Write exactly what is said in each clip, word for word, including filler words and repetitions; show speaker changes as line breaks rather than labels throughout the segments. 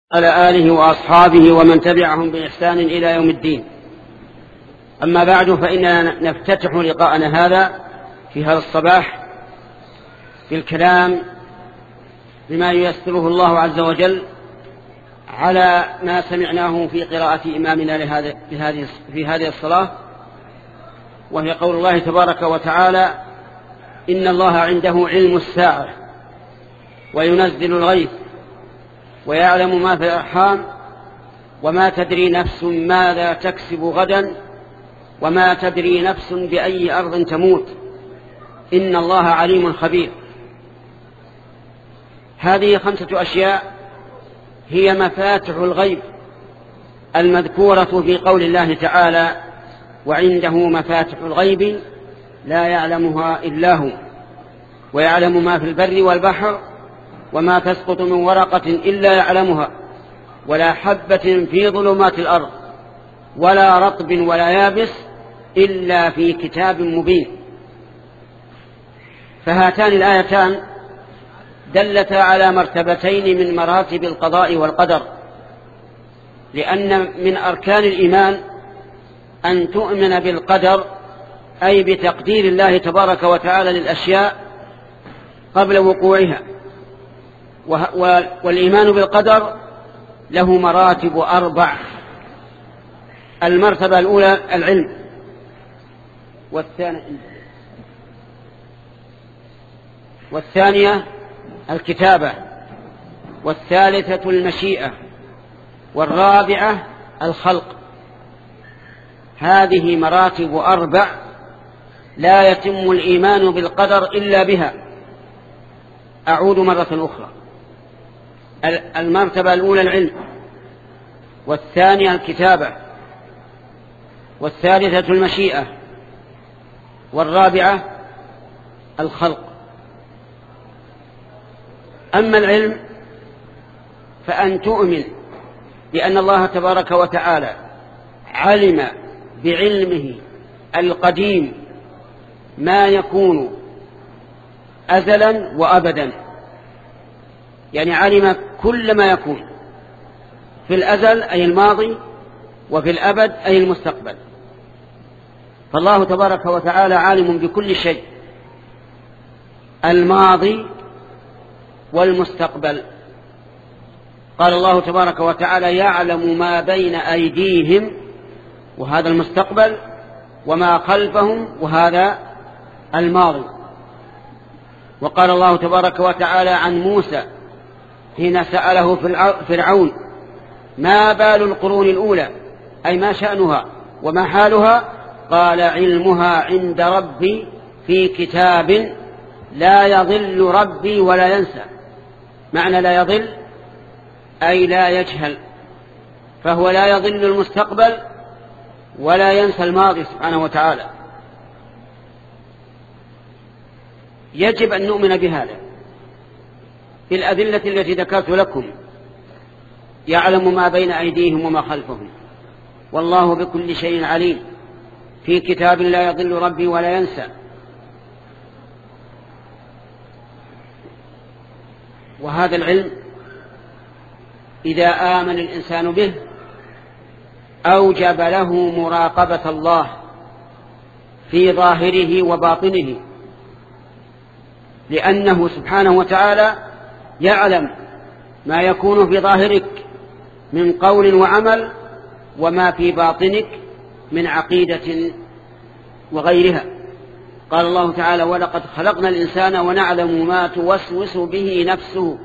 على آله وأصحابه ومن تبعهم بإحسان إلى يوم الدين. أما بعد، فإننا نفتتح لقاءنا هذا في هذا الصباح بالكلام بما ييسره الله عز وجل على ما سمعناه في قراءة إمامنا لهذه في هذه الصلاة، وهي قول الله تبارك وتعالى: إن الله عنده علم الساعة وينزل الغيث ويعلم ما في الأرحام وما تدري نفس ماذا تكسب غدا وما تدري نفس بأي أرض تموت إن الله عليم خبير. هذه خمسة أشياء هي مفاتح الغيب المذكورة في قول الله تعالى: وعنده مفاتح الغيب لا يعلمها إلا هو ويعلم ما في البر والبحر وما تسقط من ورقة إلا يعلمها ولا حبة في ظلمات الأرض ولا رطب ولا يابس إلا في كتاب مبين. فهاتان الآيتان دلتا على مرتبتين من مراتب القضاء والقدر، لأن من أركان الإيمان أن تؤمن بالقدر، أي بتقدير الله تبارك وتعالى للأشياء قبل وقوعها. والإيمان بالقدر له مراتب أربع. المرتبة الأولى العلم، والثانية الكتابة، والثالثة المشيئة، والرابعة الخلق. هذه مراتب أربع لا يتم الإيمان بالقدر إلا بها. أعود مرة أخرى: المرتبة الأولى العلم، والثانية الكتابة، والثالثة المشيئة، والرابعة الخلق. أما العلم فأن تؤمن بأن الله تبارك وتعالى علم بعلمه القديم ما يكون أزلا وأبدا، يعني علم كل ما يكون في الأزل أي الماضي، وفي الأبد أي المستقبل. فالله تبارك وتعالى عالم بكل شيء، الماضي والمستقبل. قال الله تبارك وتعالى: يعلم ما بين أيديهم، وهذا المستقبل، وما خلفهم، وهذا الماضي. وقال الله تبارك وتعالى عن موسى حين سأله فرعون: ما بال القرون الأولى، أي ما شأنها وما حالها؟ قال: علمها عند ربي في كتاب لا يضل ربي ولا ينسى. معنى لا يضل أي لا يجهل، فهو لا يضل المستقبل ولا ينسى الماضي سبحانه وتعالى. يجب أن نؤمن بهذا بالأدلة التي ذكرت لكم: يعلم ما بين أيديهم وما خلفهم، والله بكل شيء عليم، في كتاب لا يضل ربي ولا ينسى. وهذا العلم إذا آمن الإنسان به أوجب له مراقبة الله في ظاهره وباطنه، لأنه سبحانه وتعالى يعلم ما يكون في ظاهرك من قول وعمل، وما في باطنك من عقيدة وغيرها. قال الله تعالى: ولقد خلقنا الإنسان ونعلم ما توسوس به نفسه.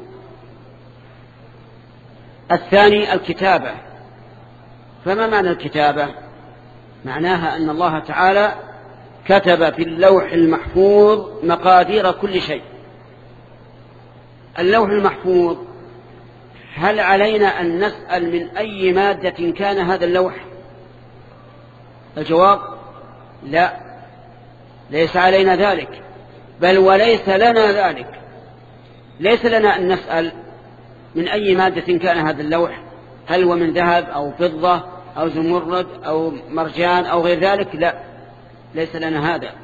الثاني الكتابة. فما معنى الكتابة؟ معناها أن الله تعالى كتب في اللوح المحفوظ مقادير كل شيء. اللوح المحفوظ، هل علينا أن نسأل من أي مادة كان هذا اللوح؟ الجواب: لا، ليس علينا ذلك، بل وليس لنا ذلك. ليس لنا أن نسأل من أي مادة كان هذا اللوح، هل هو من ذهب أو فضة أو زمرد أو مرجان أو غير ذلك. لا، ليس لنا هذا.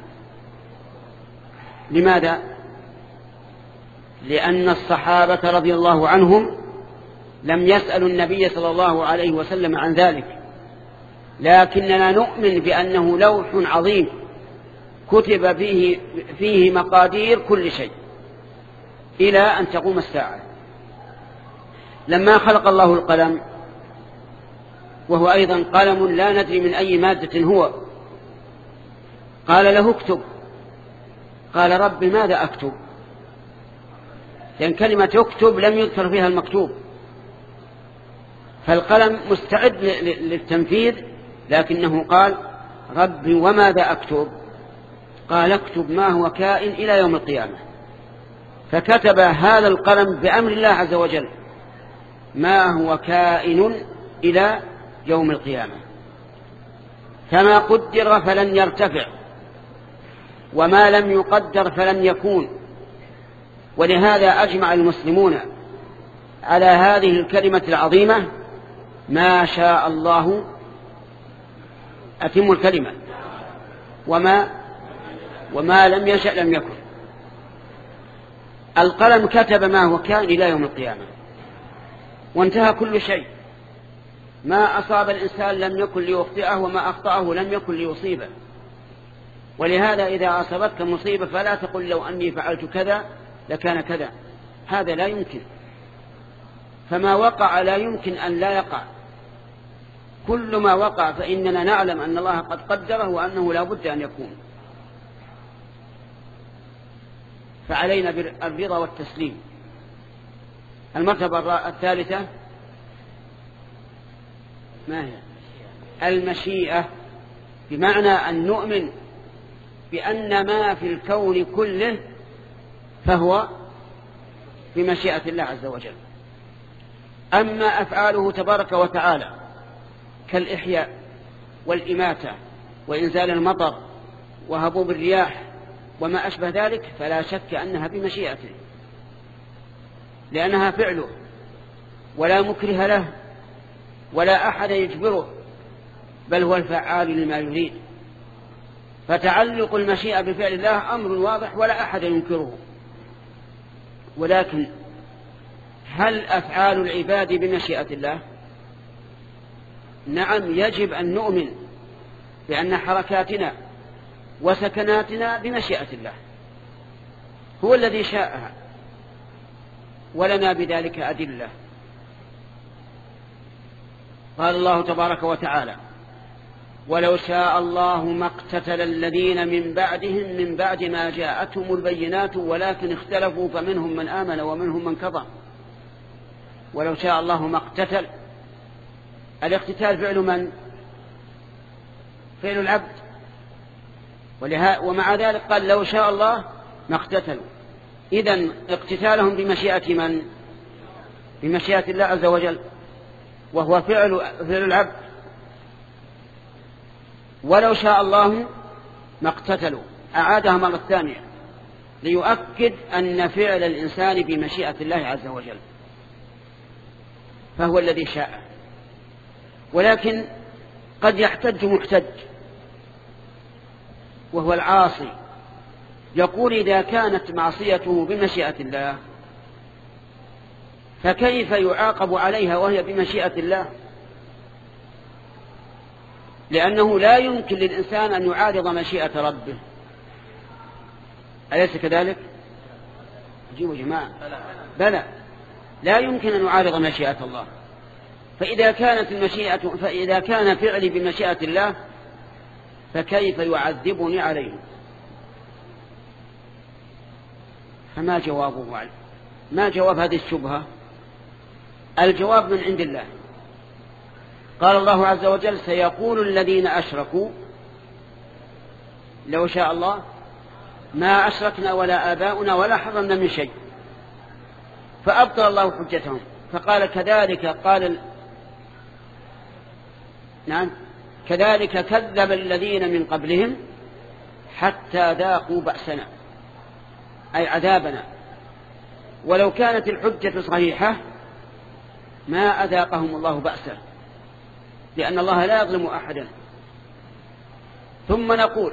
لماذا؟ لأن الصحابة رضي الله عنهم لم يسألوا النبي صلى الله عليه وسلم عن ذلك، لكننا نؤمن بأنه لوح عظيم كتب فيه, فيه مقادير كل شيء إلى أن تقوم الساعة. لما خلق الله القلم، وهو أيضا قلم لا ندري من أي مادة هو، قال له اكتب، قال رب ماذا أكتب؟ لأن كلمة اكتب لم يذكر فيها المكتوب، فالقلم مستعد للتنفيذ، لكنه قال رب وماذا أكتب؟ قال اكتب ما هو كائن إلى يوم القيامة. فكتب هذا القلم بأمر الله عز وجل ما هو كائن إلى يوم القيامة، فما قدر فلن يرتفع، وما لم يقدر فلن يكون. ولهذا أجمع المسلمون على هذه الكلمة العظيمة: ما شاء الله أتم الكلمة، وما وما لم يشأ لم يكن. القلم كتب ما هو كان إلى يوم القيامة، وانتهى كل شيء. ما أصاب الإنسان لم يكن ليخطئه، وما أخطأه لم يكن ليصيبه. ولهذا إذا أصابتك مصيبة فلا تقل لو أني فعلت كذا لكان كذا، هذا لا يمكن. فما وقع لا يمكن أن لا يقع، كل ما وقع فإننا نعلم أن الله قد قدره وأنه لا بد أن يكون. فعلينا بالرضا والتسليم. المرتبة الثالثة ما هي؟ المشيئة، بمعنى أن نؤمن بأن ما في الكون كله فهو بمشيئة الله عز وجل. أما أفعاله تبارك وتعالى كالإحياء والإماتة وإنزال المطر وهبوب الرياح وما أشبه ذلك فلا شك أنها بمشيئته، لأنها فعله ولا مكره له ولا أحد يجبره، بل هو الفعال لما يريد. فتعلق المشيئة بفعل الله أمر واضح ولا أحد ينكره. ولكن هل أفعال العباد بمشيئة الله؟ نعم، يجب أن نؤمن بأن حركاتنا وسكناتنا بمشيئة الله، هو الذي شاءها، ولنا بذلك أدلة. قال الله تبارك وتعالى: ولو شاء الله ما اقتتل الذين من بعدهم من بعد ما جاءتهم البينات ولكن اختلفوا فمنهم من آمن ومنهم من كفر. ولو شاء الله ما اقتتل، الاقتتال فعل من؟ فعل العبد. ومع ذلك قال لو شاء الله ما اقتتلوا. إذن اقتتالهم بمشيئة من؟ بمشيئة الله عز وجل، وهو فعل فعل العبد. ولو شاء الله ما اقتتلوا، أعادها مرة ثانية ليؤكد أن فعل الإنسان بمشيئة الله عز وجل، فهو الذي شاء. ولكن قد يحتج محتج وهو العاصي، يقول إذا كانت معصيته بمشيئة الله فكيف يعاقب عليها وهي بمشيئة الله؟ لأنه لا يمكن للإنسان أن يعارض مشيئة ربه، أليس كذلك؟ جيبوا جماعة، بلى، لا يمكن أن يعارض مشيئة الله. فإذا كانت المشيئة فإذا كان فعلي بمشيئة الله فكيف يعذبني عليه؟ فما جوابه عليه؟ ما جواب هذه الشبهة؟ الجواب من عند الله. قال الله عز وجل: سيقول الذين أشركوا لو شاء الله ما أشركنا ولا آباؤنا ولا حرمنا من شيء. فأبطل الله حجتهم فقال كذلك قال ال... نعم كذلك كذب الذين من قبلهم حتى ذاقوا بأسنا، أي عذابنا. ولو كانت الحجة صحيحة ما أذاقهم الله بأسه، لأن الله لا يظلم أحدا. ثم نقول: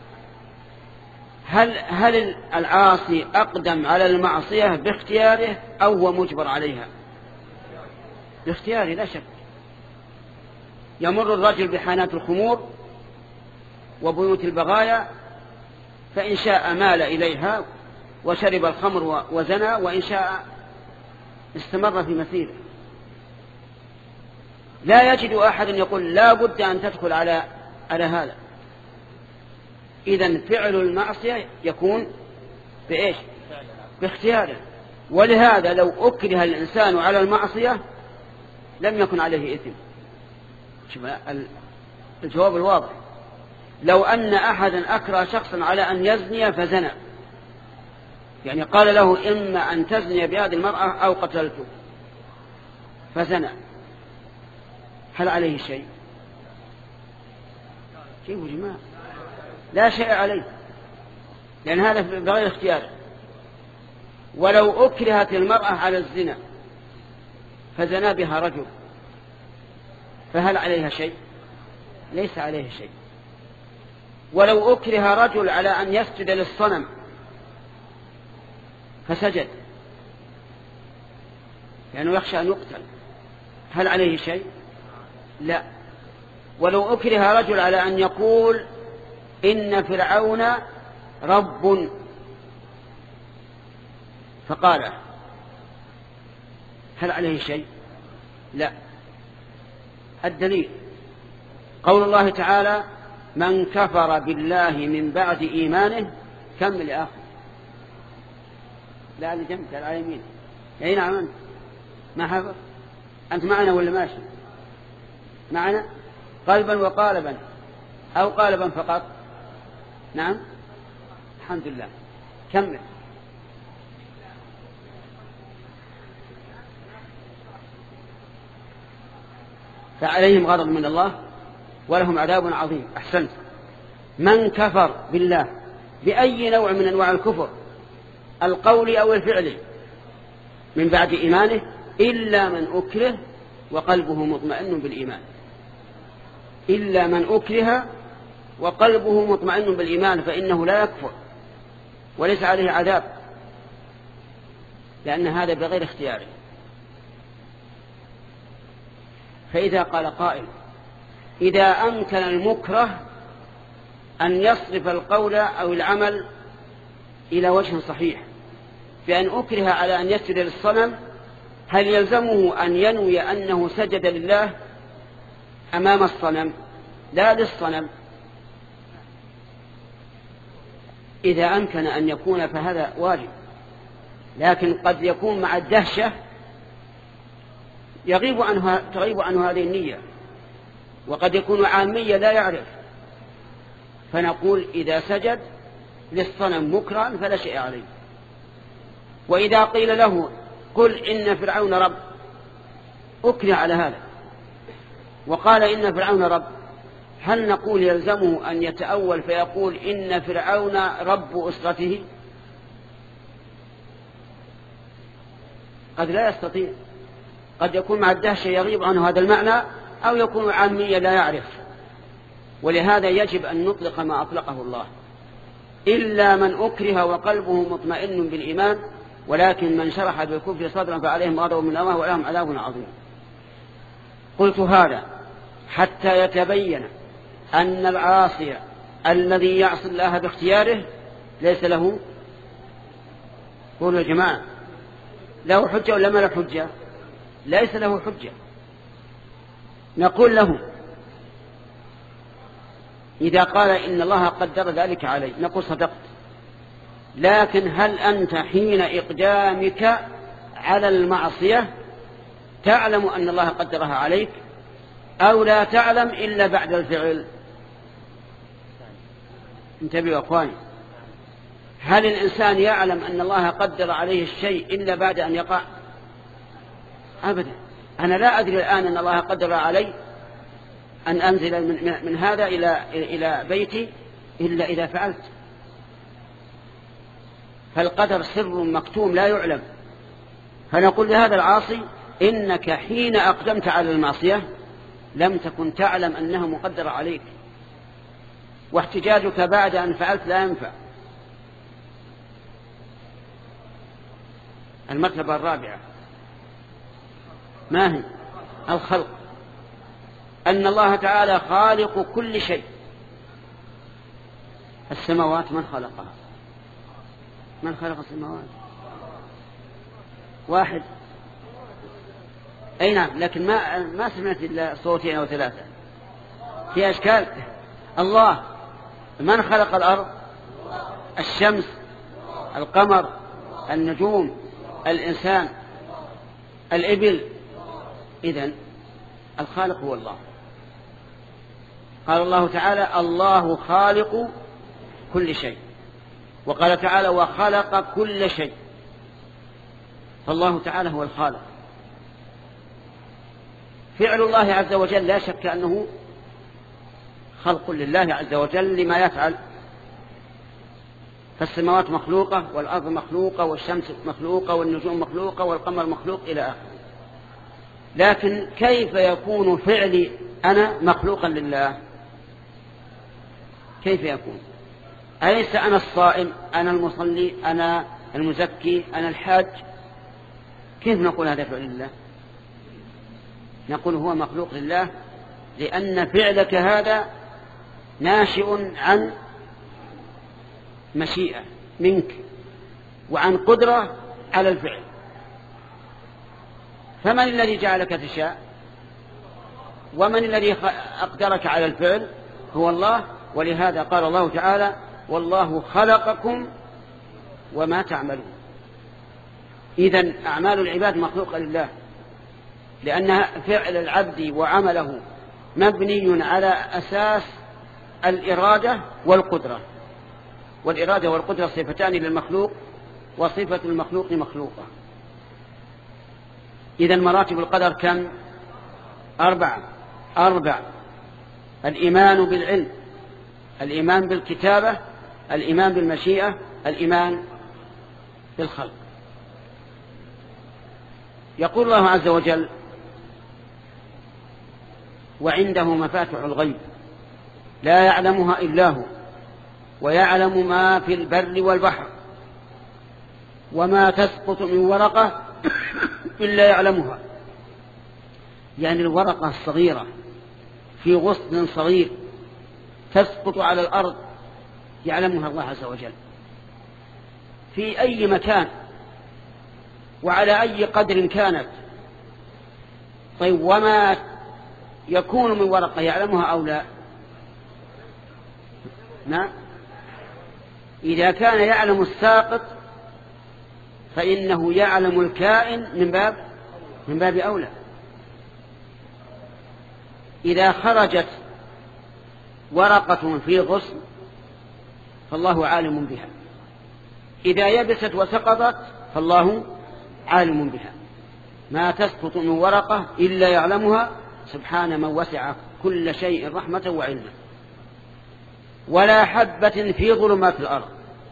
هل هل العاصي أقدم على المعصية باختياره أو هو مجبر عليها؟ باختياره لا شك. يمر الرجل بحانات الخمور وبيوت البغايا، فإن شاء مال إليها وشرب الخمر وزنى، وإن شاء استمر في مسيره. لا يجد أحد يقول لا بد أن تدخل على على هذا. إذن فعل المعصية يكون بإيش؟ باختياره. ولهذا لو أكره الإنسان على المعصية لم يكن عليه إثم. شوف الجواب الواضح. لو أن أحدا أكره شخصا على أن يزني فزنى، يعني قال له إما أن تزني بهذه المرأة أو قتلته، فزنى، هل عليه شيء؟ كيف يا جماعة؟ لا شيء عليه، لأن هذا بغير اختياره. ولو أكرهت المرأة على الزنا فزنى بها رجل، فهل عليها شيء؟ ليس عليه شيء. ولو أكره رجل على أن يسجد للصنم فسجد لأنه يعني يخشى أن يقتل، هل عليه شيء؟ لا. ولو أكره رجل على أن يقول إن فرعون رب فقال، هل عليه شيء؟ لا. الدليل قول الله تعالى من كفر بالله من بعد إيمانه، كمل يا أخي. لا اللي جنبك على اليمين. أي نعم أنت ما حفظ؟ أنت معنا ولا ماشي معنا؟ قلبا وقالبا أو قالبا فقط؟ نعم الحمد لله. كمل. فعليهم غضب من الله ولهم عذاب عظيم. أحسنت. من كفر بالله بأي نوع من أنواع الكفر، القول أو الفعل، من بعد إيمانه إلا من أكره وقلبه مطمئن بالإيمان. إلا من أكره وقلبه مطمئن بالإيمان فإنه لا يكفر وليس عليه عذاب، لأن هذا بغير اختياره. فإذا قال قائل إذا أمكن المكره أن يصرف القول أو العمل إلى وجه صحيح، بأن أكره على أن يسجد للصنم، هل يلزمه أن ينوي أنه سجد لله أمام الصنم لا للصنم؟ إذا أمكن أن يكون فهذا واجب، لكن قد يكون مع الدهشة يغيب عنه تغيب عنه هذه النية، وقد يكون عامية لا يعرف، فنقول إذا سجد للصنم مكرا فلا شيء عليه. وإذا قيل له قل إن فرعون رب، أكره على هذا وقال إن فرعون رب، هل نقول يلزمه أن يتأول فيقول إن فرعون رب أسرته؟ قد لا يستطيع، قد يكون مع الدهشة يغيب عنه هذا المعنى، أو يكون عاميا لا يعرف. ولهذا يجب أن نطلق ما أطلقه الله، إلا من أكره وقلبه مطمئن بالإيمان، ولكن من شرح بالكفر صدرا فعليهم غضب من الله ولهم عذاب عظيم. قلت هذا حتى يتبين أن العاصي الذي يعصي الله باختياره ليس له، قولوا يا جماعة، له حجة ولا ما له حجة؟ ليس له حجة. نقول له إذا قال إن الله قدر ذلك علي، نقول صدقت، لكن هل أنت حين إقدامك على المعصية تعلم أن الله قدرها عليك أو لا تعلم إلا بعد الفعل؟ انتبهوا أخواني، هل الإنسان يعلم أن الله قدر عليه الشيء إلا بعد أن يقع؟ أبدا. أنا لا أدري الآن أن الله قدر علي أن أنزل من, من هذا إلى, إلى بيتي إلا إذا فعلت. فالقدر سر مكتوم لا يعلم. فنقول لهذا العاصي إنك حين أقدمت على المعصية لم تكن تعلم أنها مقدرة عليك، واحتجاجك بعد أن فعلت لا ينفع. المرتبة الرابعة ما هي؟ الخلق، أن الله تعالى خالق كل شيء. السماوات من خلقها؟ من خلق السماوات؟ واحد. أي نعم، لكن ما ما سمعت إلا صوتين أو ثلاثة في أشكال. الله. من خلق الأرض؟ الشمس، القمر، النجوم، الإنسان، الإبل. إذن الخالق هو الله. قال الله تعالى الله خالق كل شيء، وقال تعالى وخلق كل شيء. فالله تعالى هو الخالق. فعل الله عز وجل لا شك أنه خلق لله عز وجل لما يفعل، فالسماوات مخلوقة والأرض مخلوقة والشمس مخلوقة والنجوم مخلوقة والقمر مخلوق إلى آخره. لكن كيف يكون فعلي أنا مخلوقا لله؟ كيف يكون؟ أليس أنا الصائم، أنا المصلي، أنا المزكي، أنا الحاج؟ كيف نقول هذا فعل الله؟ نقول هو مخلوق لله لأن فعلك هذا ناشئ عن مشيئة منك وعن قدرة على الفعل. فمن الذي جعلك تشاء؟ ومن الذي أقدرك على الفعل؟ هو الله. ولهذا قال الله تعالى والله خلقكم وما تعملون. إذن أعمال العباد مخلوقة لله، لأن فعل العبد وعمله مبني على أساس الإرادة والقدرة، والإرادة والقدرة صفتان للمخلوق، وصفة المخلوق مخلوقة. إذن مراتب القدر كم؟ أربعة. أربع: الإيمان بالعلم، الإيمان بالكتابة، الإيمان بالمشيئة، الإيمان بالخلق. يقول الله عز وجل وعنده مفاتح الغيب لا يعلمها إلا هو ويعلم ما في البر والبحر وما تسقط من ورقة إلا يعلمها. يعني الورقة الصغيرة في غصن صغير تسقط على الأرض يعلمها الله عز وجل في أي مكان وعلى أي قدر كانت. طيب وما يكون من ورقة يعلمها أو لا؟ نعم. إذا كان يعلم الساقط فإنه يعلم الكائن من باب من باب أولى. إذا خرجت ورقة في غصن فالله عالم بها، إذا يبست وسقطت فالله عالم بها. ما تسقط من ورقة إلا يعلمها سبحان من وسع كل شيء رحمة وعلما. ولا حبة في ظلمات الأرض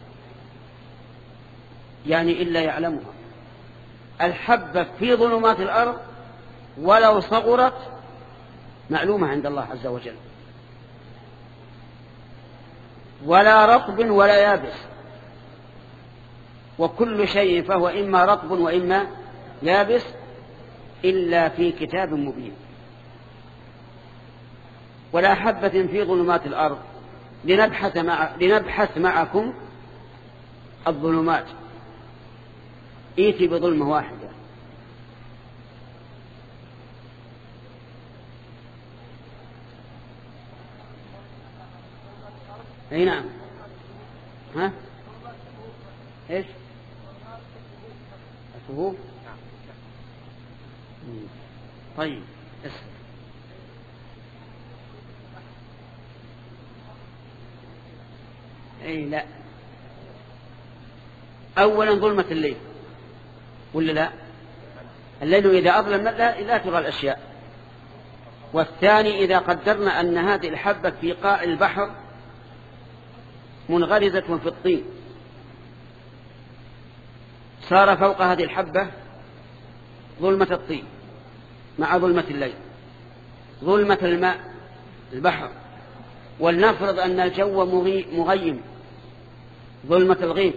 يعني إلا يعلمها. الحبة في ظلمات الأرض ولو صغرت معلومة عند الله عز وجل. ولا رطب ولا يابس، وكل شيء فهو إما رطب وإما يابس إلا في كتاب مبين. ولا حبة في ظلمات الأرض لنبحث, مع لنبحث معكم الظلمات. إيتي بظلمة واحدة. أي نعم. ها إيش الشهوب؟ طيب اسم. أي لا. أولا ظلمة الليل ولا لا؟ الليل إذا أظلم لا, لا ترى الأشياء. والثاني إذا قدرنا أن هذه الحبة في قاع البحر منغرزة في الطين صار فوق هذه الحبة ظلمة الطين مع ظلمة الليل، ظلمة الماء البحر. ولنفرض أن الجو مغيم ظلمة الغيم،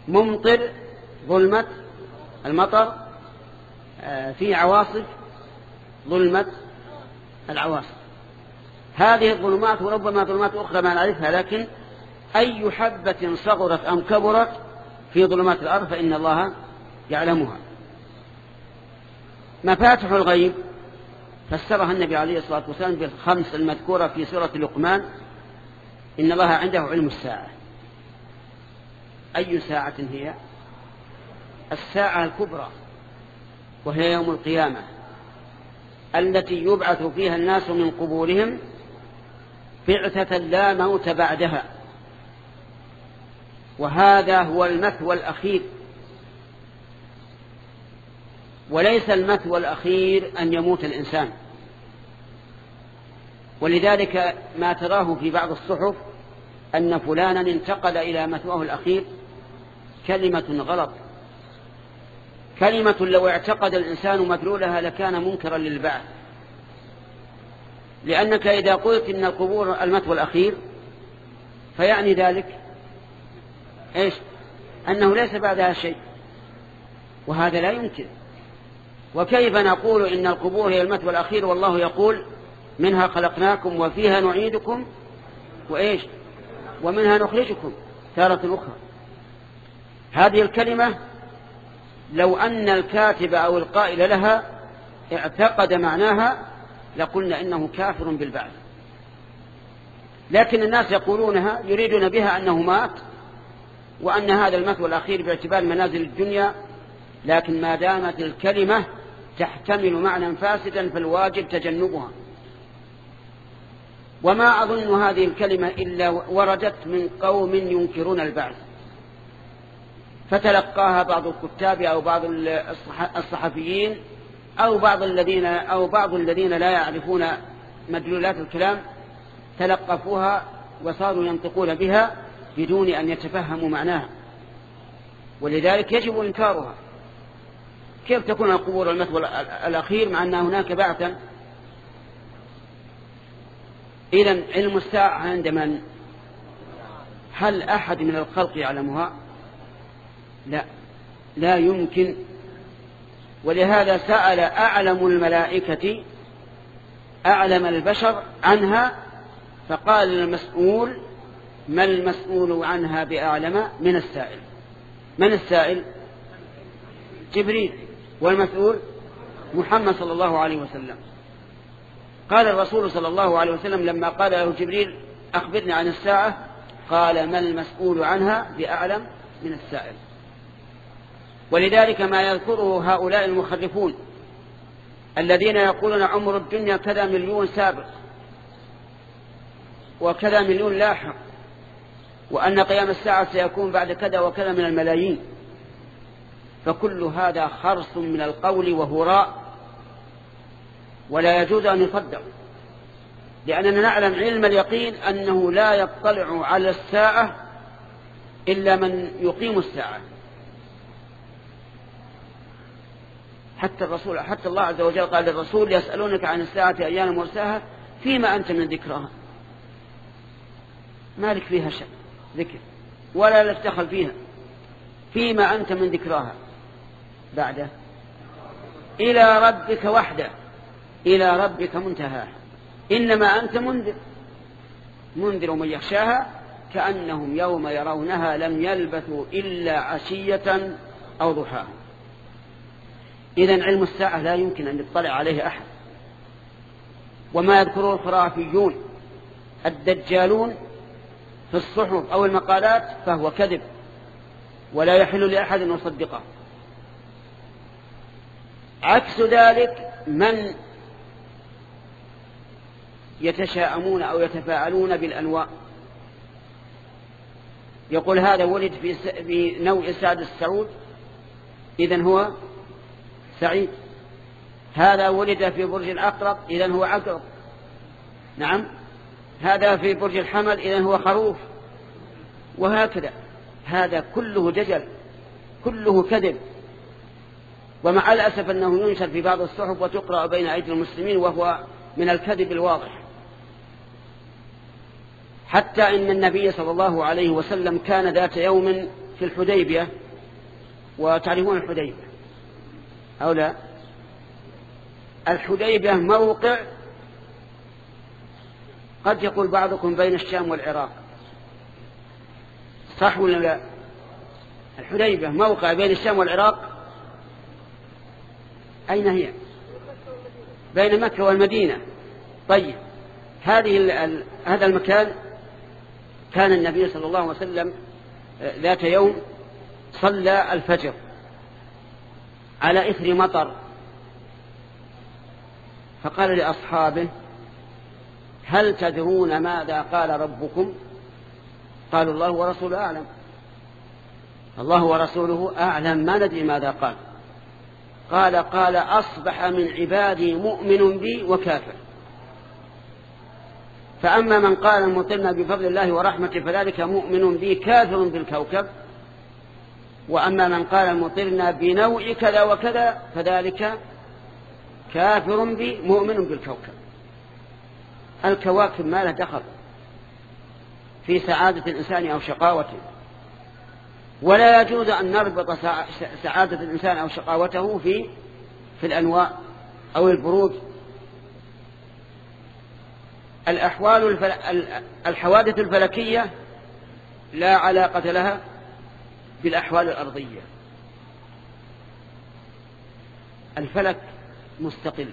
ممطر ظلمة المطر، في عواصف ظلمة العواصف. هذه الظلمات وربما ظلمات أخرى ما نعرفها، لكن أي حبة صغرت أم كبرت في ظلمات الأرض فإن الله يعلمها. مفاتح الغيب فسرها النبي عليه الصلاة والسلام بالخمس المذكورة في سورة لقمان: إن الله عنده علم الساعة. أي ساعة هي؟ الساعة الكبرى، وهي يوم القيامة التي يبعث فيها الناس من قبورهم بعثة لا موت بعدها، وهذا هو المثوى الأخير. وليس المثوى الأخير أن يموت الإنسان، ولذلك ما تراه في بعض الصحف أن فلانا انتقل إلى مثواه الأخير كلمة غلط، كلمة لو اعتقد الإنسان مدلولها لكان منكرا للبعث. لأنك إذا قلت إن القبور المثوى الأخير فيعني ذلك إيش؟ أنه ليس بعدها شيء، وهذا لا يمكن. وكيف نقول إن القبور هي المثوى الأخير والله يقول منها خلقناكم وفيها نعيدكم وإيش ومنها نخرجكم تارة أخرى. هذه الكلمة لو أن الكاتب أو القائل لها اعتقد معناها لقلنا إنه كافر بالبعث، لكن الناس يقولونها يريدون بها أنه مات وأن هذا المثوى الأخير باعتبار منازل الدنيا، لكن ما دامت الكلمة تحتمل معنى فاسدا فالواجب تجنبها. وما أظن هذه الكلمة إلا وردت من قوم ينكرون البعث، فتلقاها بعض الكتاب أو بعض الصحفيين أو بعض الذين أو بعض الذين لا يعرفون مدلولات الكلام، تلقفوها وصاروا ينطقون بها بدون أن يتفهموا معناها، ولذلك يجب إنكارها. كيف تكون القبور المثوى الأخير مع أن هناك بعثا؟ إذن علم الساعة عند من؟ هل أحد من الخلق يعلمها؟ لا، لا يمكن. ولهذا سأل أعلم الملائكة أعلم البشر عنها، فقال المسؤول: ما المسؤول عنها بأعلم من السائل. من السائل؟ جبريل، والمسؤول محمد صلى الله عليه وسلم. قال الرسول صلى الله عليه وسلم لما قال له جبريل: أخبرني عن الساعة، قال: ما المسؤول عنها بأعلم من السائل. ولذلك ما يذكره هؤلاء المخرفون الذين يقولون عمر الدنيا كذا مليون سابق وكذا مليون لاحق، وأن قيام الساعة سيكون بعد كذا وكذا من الملايين، فكل هذا خرص من القول وهراء ولا يجوز أن يصدق، لأننا نعلم علم اليقين أنه لا يطلع على الساعة إلا من يقيم الساعة. حتى الرسول حتى الله عز وجل قال للرسول: يسألونك عن الساعة أيان مرساها فيما أنت من ذكرها. مالك فيها شيء ذكر ولا تدخل فيها، فيما أنت من ذكرها بعده إلى ربك وحده، إلى ربك منتهاها، إنما أنت منذر منذر من يخشاها كأنهم يوم يرونها لم يلبثوا إلا عشية أو ضحاها. إذن علم الساعة لا يمكن أن يطلع عليه أحد. وما يذكره الخرافيون الدجالون في الصحف أو المقالات فهو كذب ولا يحل لأحد أن يصدقه. عكس ذلك من يتشاءمون أو يتفاعلون بالأنواع، يقول: هذا ولد في نوع سعد السعود إذن هو سعيد، هذا ولد في برج العقرب إذن هو عقرب، نعم، هذا في برج الحمل إذن هو خروف، وهكذا. هذا كله دجل، كله كذب. ومع الأسف أنه ينشر في بعض الصحف وتقرأ بين أيدي المسلمين وهو من الكذب الواضح. حتى إن النبي صلى الله عليه وسلم كان ذات يوم في الحديبية موقع قد يقول بعضكم بين الشام والعراق، صح ولا لا؟ الحديبية موقع بين الشام والعراق، أين هي؟ بين مكة والمدينة. طيب هذه هذا المكان كان النبي صلى الله عليه وسلم ذات يوم صلى الفجر على إثر مطر، فقال لأصحابه: هل تدرون ماذا قال ربكم؟ قالوا: الله ورسوله أعلم. الله ورسوله أعلم، ما ندري ماذا قال. قال: قال أصبح من عبادي مؤمن بي وكافر. فأما من قال مطرنا بفضل الله ورحمته فذلك مؤمن بي كافر بالكوكب، وأما من قال مطرنا بنوع كذا وكذا فذلك كافر بي مؤمن بالكوكب. الكواكب ما له دخل في سعادة الإنسان أو شقاوته، ولا يجوز أن نربط سعادة الإنسان أو شقاوته في في الأنواء أو البروج. الأحوال الفل... الحوادث الفلكية لا علاقة لها بالأحوال الأرضية. الفلك مستقل،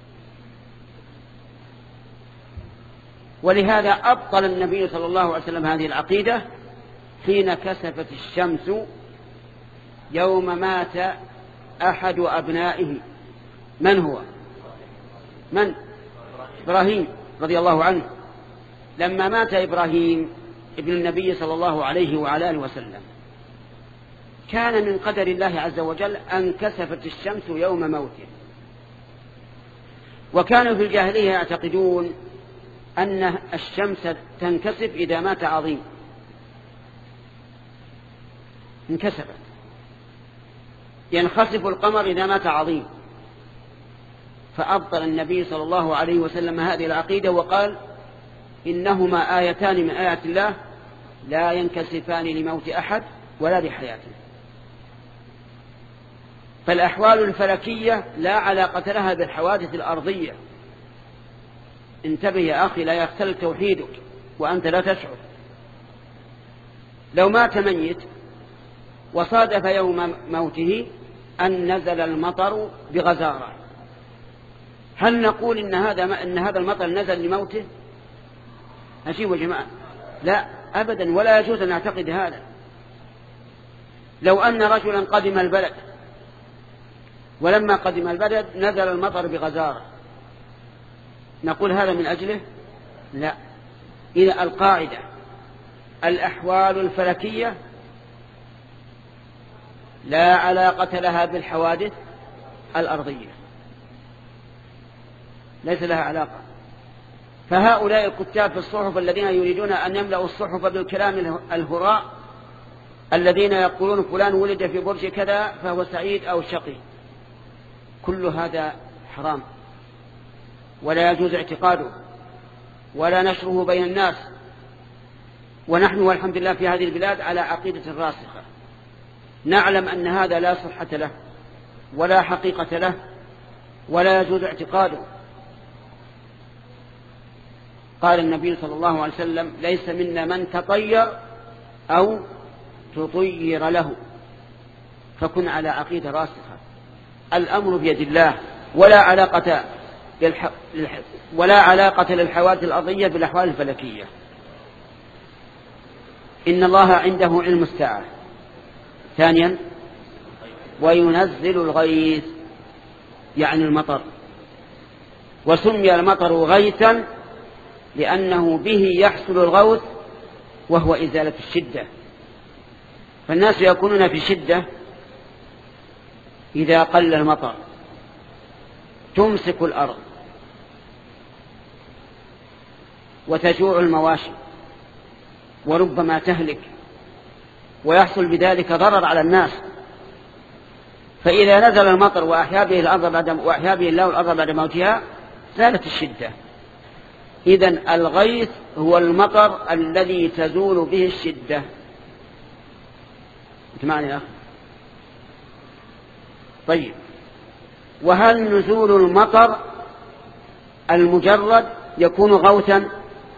ولهذا أبطل النبي صلى الله عليه وسلم هذه العقيدة حين كسفت الشمس يوم مات أحد أبنائه. من هو؟ من؟ إبراهيم رضي الله عنه. لما مات إبراهيم ابن النبي صلى الله عليه وعلى آله وسلم كان من قدر الله عز وجل أن كسفت الشمس يوم موته، وكانوا في الجاهلية يعتقدون أن الشمس تنكسف إذا مات عظيم، انكسفت، ينخسف القمر إذا مات عظيم. فأبطل النبي صلى الله عليه وسلم هذه العقيدة وقال: إنهما آيتان من آيات الله لا ينكسفان لموت أحد ولا لحياته. فالأحوال الفلكية لا علاقة لها بالحوادث الأرضية. انتبه يا أخي، لا يختل توحيدك وأنت لا تشعر. لو مات ميت وصادف يوم موته أن نزل المطر بغزارة، هل نقول إن هذا إن هذا المطر نزل لموته؟ أجيبوا يا جماعة، لا أبدا، ولا يجوز أن نعتقد هذا. لو أن رجلا قدم البلد ولما قدم البلد نزل المطر بغزارة، نقول هذا من أجله؟ لا. إذا القاعدة الأحوال الفلكية لا علاقة لها بالحوادث الأرضية، ليس لها علاقة. فهؤلاء الكتاب في الصحف الذين يريدون أن يملأوا الصحف بالكلام الهراء، الذين يقولون فلان ولد في برج كذا فهو سعيد أو شقي، كل هذا حرام ولا يجوز اعتقاده ولا نشره بين الناس. ونحن والحمد لله في هذه البلاد على عقيدة راسخة، نعلم أن هذا لا صحة له ولا حقيقة له ولا يجوز اعتقاده. قال النبي صلى الله عليه وسلم: ليس منا من تطير أو تطير له. فكن على عقيدة راسخة. الأمر بيد الله، ولا علاقة للح... ولا علاقة للحوادث الأرضية بالأحوال الفلكية. إن الله عنده علم الساعة. ثانيا، وينزل الغيث يعني المطر، وسمي المطر غيثا لأنه به يحصل الغوث وهو إزالة الشدة. فالناس يكونون في شدة إذا قل المطر، تمسك الأرض وتجوع المواشي وربما تهلك، ويحصل بذلك ضرر على الناس. فإذا نزل المطر وأحيا به الأرض بعد وأحيا به الله الأرض بعد موتها زالت الشدة. إذن الغيث هو المطر الذي تزول به الشدة. أنت معنا يا أخي؟ طيب، وهل نزول المطر المجرد يكون غوثا؟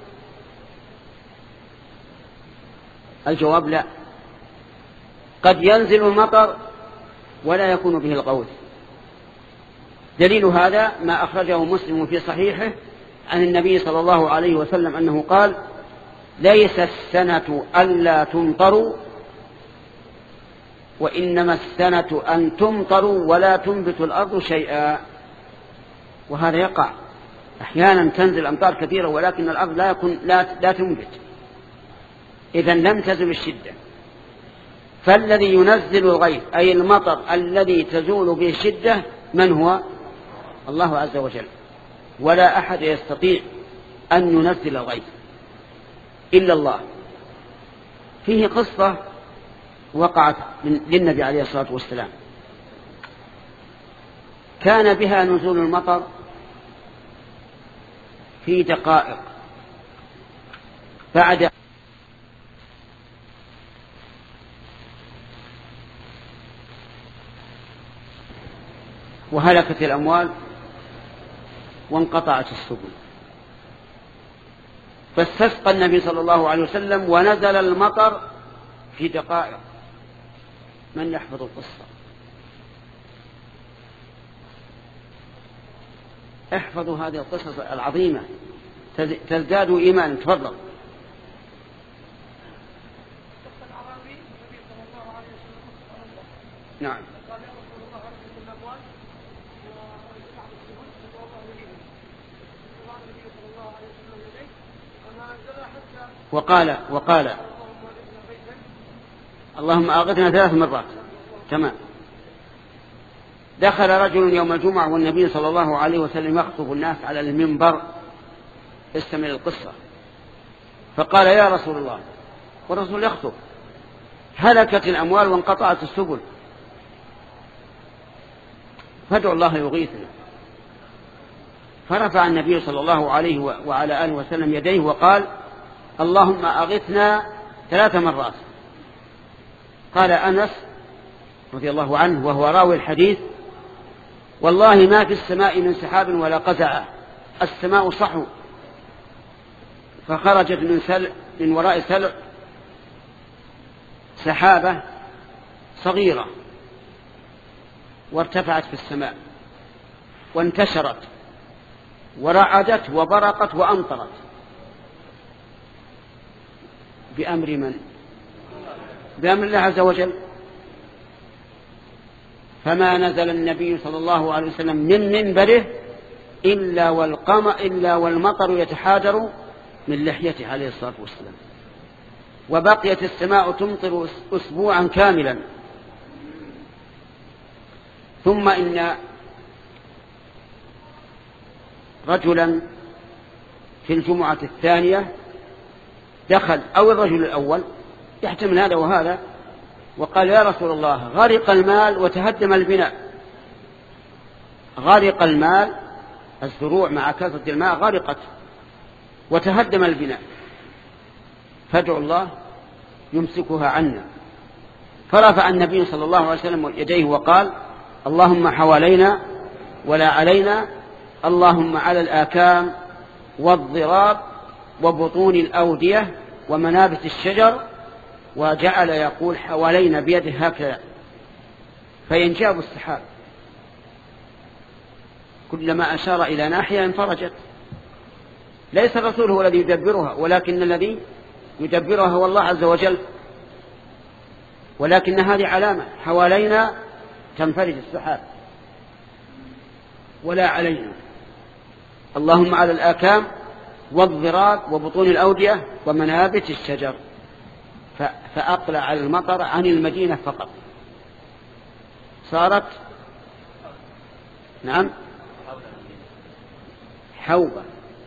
الجواب لا، قد ينزل المطر ولا يكون به الغوث. دليل هذا ما أخرجه مسلم في صحيحه عن النبي صلى الله عليه وسلم أنه قال: ليس السنة ألا تمطروا، وإنما السنة أن تمطروا ولا تنبت الأرض شيئا. وهذا يقع أحيانا، تنزل أمطار كثيرة ولكن الأرض لا, يكون لا, لا تنبت، إذن لم تزل الشدة. فالذي ينزل الغيث أي المطر الذي تزول به الشدة من هو؟ الله عز وجل، ولا أحد يستطيع أن ينزل الغيث إلا الله. فيه قصة وقعت للنبي عليه الصلاة والسلام كان بها نزول المطر في دقائق بعد وهلكت الأموال وانقطعت السبل، فاستسقى النبي صلى الله عليه وسلم ونزل المطر في دقائق. من يحفظ القصة؟ احفظوا هذه القصص العظيمة تزدادوا إيمانا. تفضل. نعم. وقال وقال اللهم أغثنا ثلاث مرات. تمام. دخل رجل يوم الجمعة والنبي صلى الله عليه وسلم يخطب الناس على المنبر. استمع القصة. فقال: يا رسول الله، والرسول يخطب: هلكت الأموال وانقطعت السبل، فادعوا الله يغيثنا. فرفع النبي صلى الله عليه وعلى آله وسلم يديه وقال: اللهم أغثنا ثلاث مرات. قال أنس رضي الله عنه وهو راوي الحديث: والله ما في السماء من سحاب ولا قزعة، السماء صحو. فخرجت من, سل من وراء سلع سحابة صغيرة وارتفعت في السماء وانتشرت ورعدت وبرقت وأمطرت. بأمر من؟ بأمر الله عز وجل. فما نزل النبي صلى الله عليه وسلم من منبره إلا والقمر إلا والمطر يتحادر من لحيته عليه الصلاة والسلام، وبقيت السماء تمطر أسبوعا كاملا. ثم إن رجلا في الجمعة الثانية دخل، أو الرجل الأول يحتمل هذا وهذا، وقال: يا رسول الله، غرق المال وتهدم البناء. غرق المال، الزروع مع كثرة الماء غرقت وتهدم البناء، فادعوا الله يمسكها عنا. فرفع النبي صلى الله عليه وسلم يديه وقال: اللهم حوالينا ولا علينا، اللهم على الآكام والضراب وبطون الأودية ومنابت الشجر. وجعل يقول حوالينا بيده هكذا، فينجاب السحاب، كلما أشار إلى ناحية انفرجت. ليس الرسول هو الذي يدبرها، ولكن الذي يدبرها هو الله عز وجل. ولكن هذه علامة: حوالينا تنفرج السحاب ولا علينا، اللهم على الآكام والضراب وبطون الأودية ومنابت الشجر. فأقلع المطر عن المدينة فقط، صارت نعم حوبة،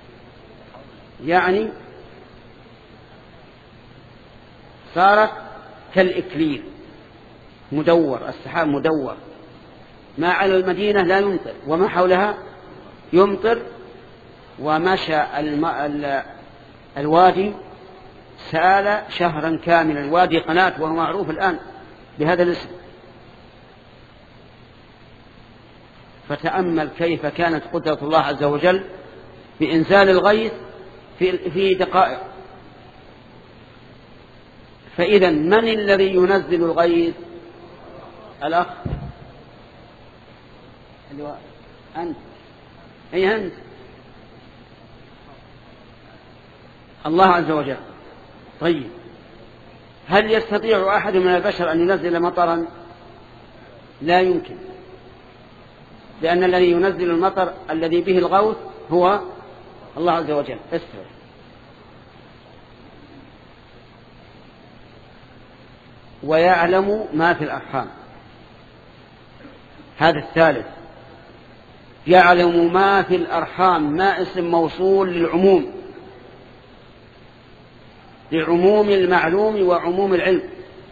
يعني صارت كالإكليل، مدور، السحاب مدور، ما على المدينة لا يمطر وما حولها يمطر. ومشى الوادي سال شهرا كاملا، وادي قناة، وهو معروف الآن بهذا الاسم. فتأمل كيف كانت قدرة الله عز وجل بإنزال الغيث في في دقائق. فإذا من الذي ينزل الغيث؟ الأخ أنت، أي أنت، الله عز وجل. طيب هل يستطيع أحد من البشر أن ينزل مطرا؟ لا يمكن، لأن الذي ينزل المطر الذي به الغوث هو الله عز وجل. استوى. ويعلم ما في الأرحام، هذا الثالث. يعلم ما في الأرحام، ما اسم موصول للعموم، لعموم المعلوم وعموم العلم.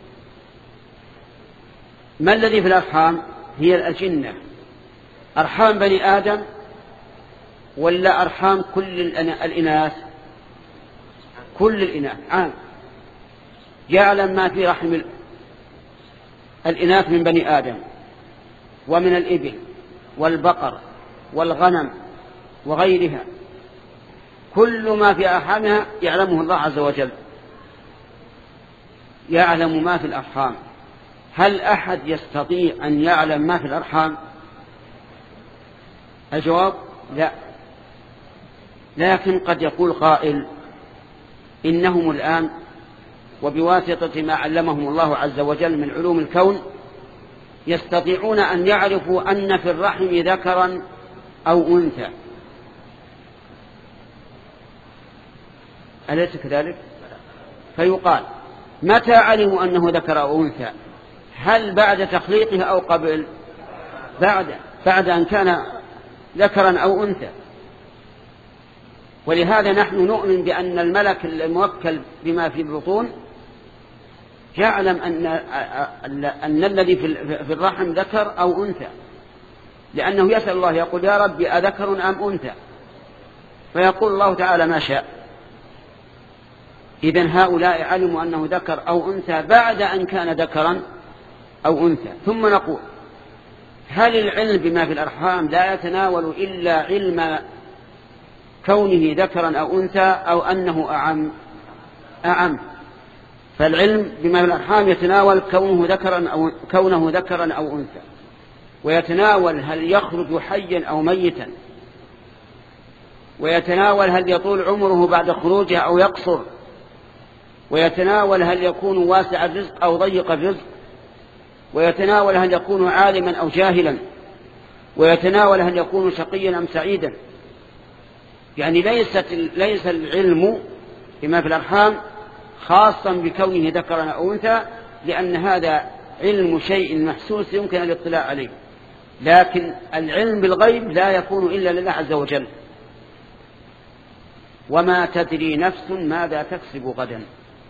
ما الذي في الأرحام؟ هي الأجنة. أرحام بني آدم ولا أرحام كل الإناث؟ كل الإناث عام. يعلم ما في رحم الإناث من بني آدم ومن الإبل والبقر والغنم وغيرها، كل ما في أرحامها يعلمه الله عز وجل. يعلم ما في الأرحام. هل أحد يستطيع أن يعلم ما في الأرحام؟ الجواب لا. لكن قد يقول قائل إنهم الآن وبواسطة ما علمهم الله عز وجل من علوم الكون يستطيعون أن يعرفوا أن في الرحم ذكرا أو أنثى. أليس كذلك؟ فيقال متى علموا أنه ذكر أو أنثى؟ هل بعد تخليقه أو قبل؟ بعد بعد أن كان ذكرا أو أنثى. ولهذا نحن نؤمن بأن الملك الموكل بما في البطون يعلم أن, أن الذي في الرحم ذكر أو أنثى، لأنه يسأل الله يقول يا رب أذكر أم أنثى؟ فيقول الله تعالى ما شاء. إذن هؤلاء علموا أنه ذكر أو أنثى بعد أن كان ذكرا أو أنثى. ثم نقول هل العلم بما في الأرحام لا يتناول إلا علم كونه ذكرا أو أنثى أو أنه أعم؟ أعم. فالعلم بما في الأرحام يتناول كونه ذكرا أو, كونه ذكرا أو أنثى، ويتناول هل يخرج حيا أو ميتا، ويتناول هل يطول عمره بعد خروجه أو يقصر، ويتناول هل يكون واسع الرزق أو ضيق الرزق، ويتناول هل يكون عالما أو جاهلا، ويتناول هل يكون شقيا أم سعيدا. يعني ليست ليس العلم بما في الأرحام خاصا بكونه ذكرا أو أنثى، لأن هذا علم شيء محسوس يمكن الاطلاع عليه. لكن العلم بالغيب لا يكون إلا لله عز وجل. وما تدري نفس ماذا تكسب غدا،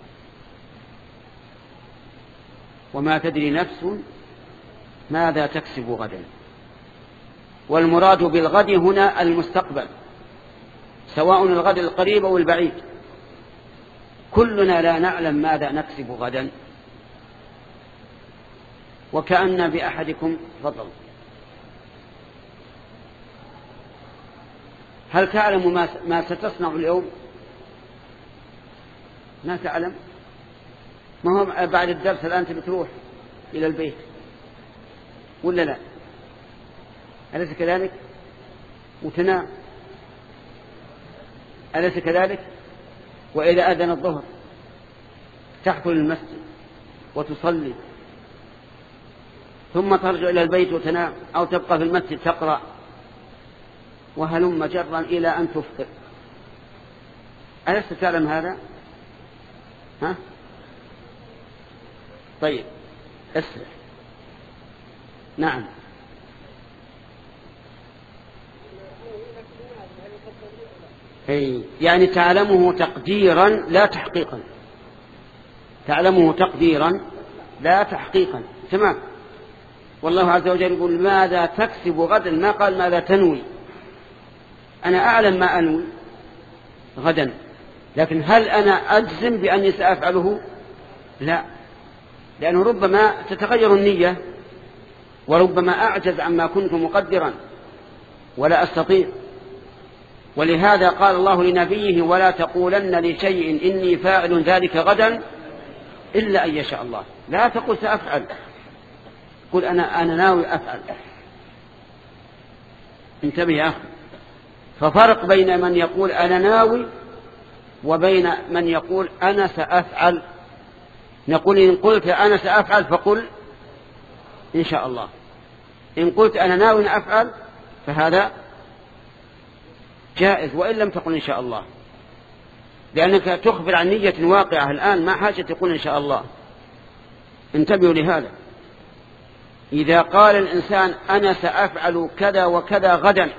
وما تدري نفس ماذا تكسب غدا. والمراد بالغد هنا المستقبل، سواء الغد القريب أو البعيد. كلنا لا نعلم ماذا نكسب غدا. وكأن بأحدكم فضل هل تعلم ما ما ستصنع اليوم؟ ما تعلم. ما هو بعد الدرس الآن بتروح إلى البيت ولا لا؟ أليس كذلك؟ وتنام، أليس كذلك؟ وإذا أذن الظهر تحفل المسجد وتصلي، ثم ترجع إلى البيت وتنام، أو تبقى في المسجد تقرأ، وهلم جرا إلى أن تفطر. ألست تعلم هذا؟ ها؟ طيب اسرع. نعم. أي يعني تعلمه تقديرا لا تحقيقا، تعلمه تقديرا لا تحقيقا. تمام. والله عز وجل يقول ماذا تكسب غدا، ما قال ماذا تنوي. أنا أعلم ما أنوي غدا، لكن هل أنا أجزم بأني سأفعله؟ لا، لأنه ربما تتغير النية، وربما أعجز عما كنت مقدرا، ولا أستطيع. ولهذا قال الله لنبيه: ولا تقولن لشيء إني فاعل ذلك غدا إلا أن يشاء الله. لا تقل سأفعل، قل أنا, أنا ناوي أفعل. انتبه يا أخي، ففرق بين من يقول أنا ناوي وبين من يقول أنا سأفعل. نقول إن قلت أنا سأفعل فقل إن شاء الله، إن قلت أنا ناوي أفعل فهذا جائز، وإن لم تقل إن شاء الله، لأنك تخبر عن نية واقعة الآن، ما حاجة تقول إن شاء الله. انتبهوا لهذا. إذا قال الإنسان أنا سأفعل كذا وكذا غدا،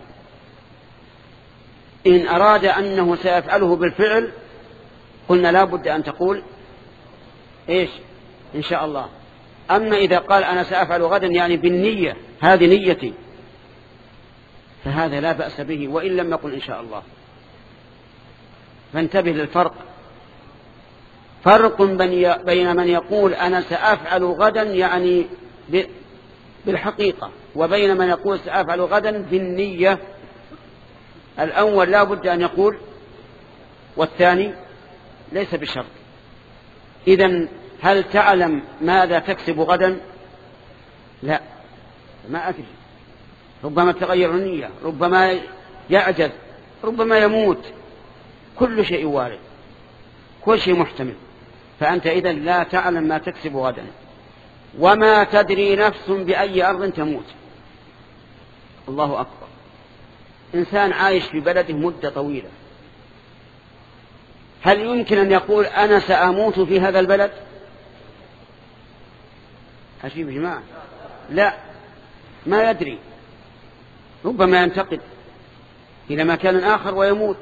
إن أراد أنه سيفعله بالفعل قلنا لا بد أن تقول إيش إن شاء الله. أما إذا قال أنا سأفعل غدا يعني بالنية، هذه نيتي، فهذا لا بأس به وإن لم يقل إن شاء الله. فانتبه للفرق، فرق بين من يقول أنا سأفعل غدا يعني بالحقيقة، وبين من يقول سأفعل غدا بالنية. الأول لا بد أن يقول، والثاني ليس بشرط. إذن هل تعلم ماذا تكسب غدا؟ لا، ما أدري، ربما تغير النية، ربما يعجز، ربما يموت، كل شيء وارد، كل شيء محتمل. فأنت إذن لا تعلم ما تكسب غدا، وما تدري نفس بأي أرض تموت. الله أكبر. إنسان عايش في بلده مدة طويلة، هل يمكن أن يقول أنا سأموت في هذا البلد؟ عجيب يا جماعة. لا، ما يدري، ربما ينتقل إلى مكان آخر ويموت.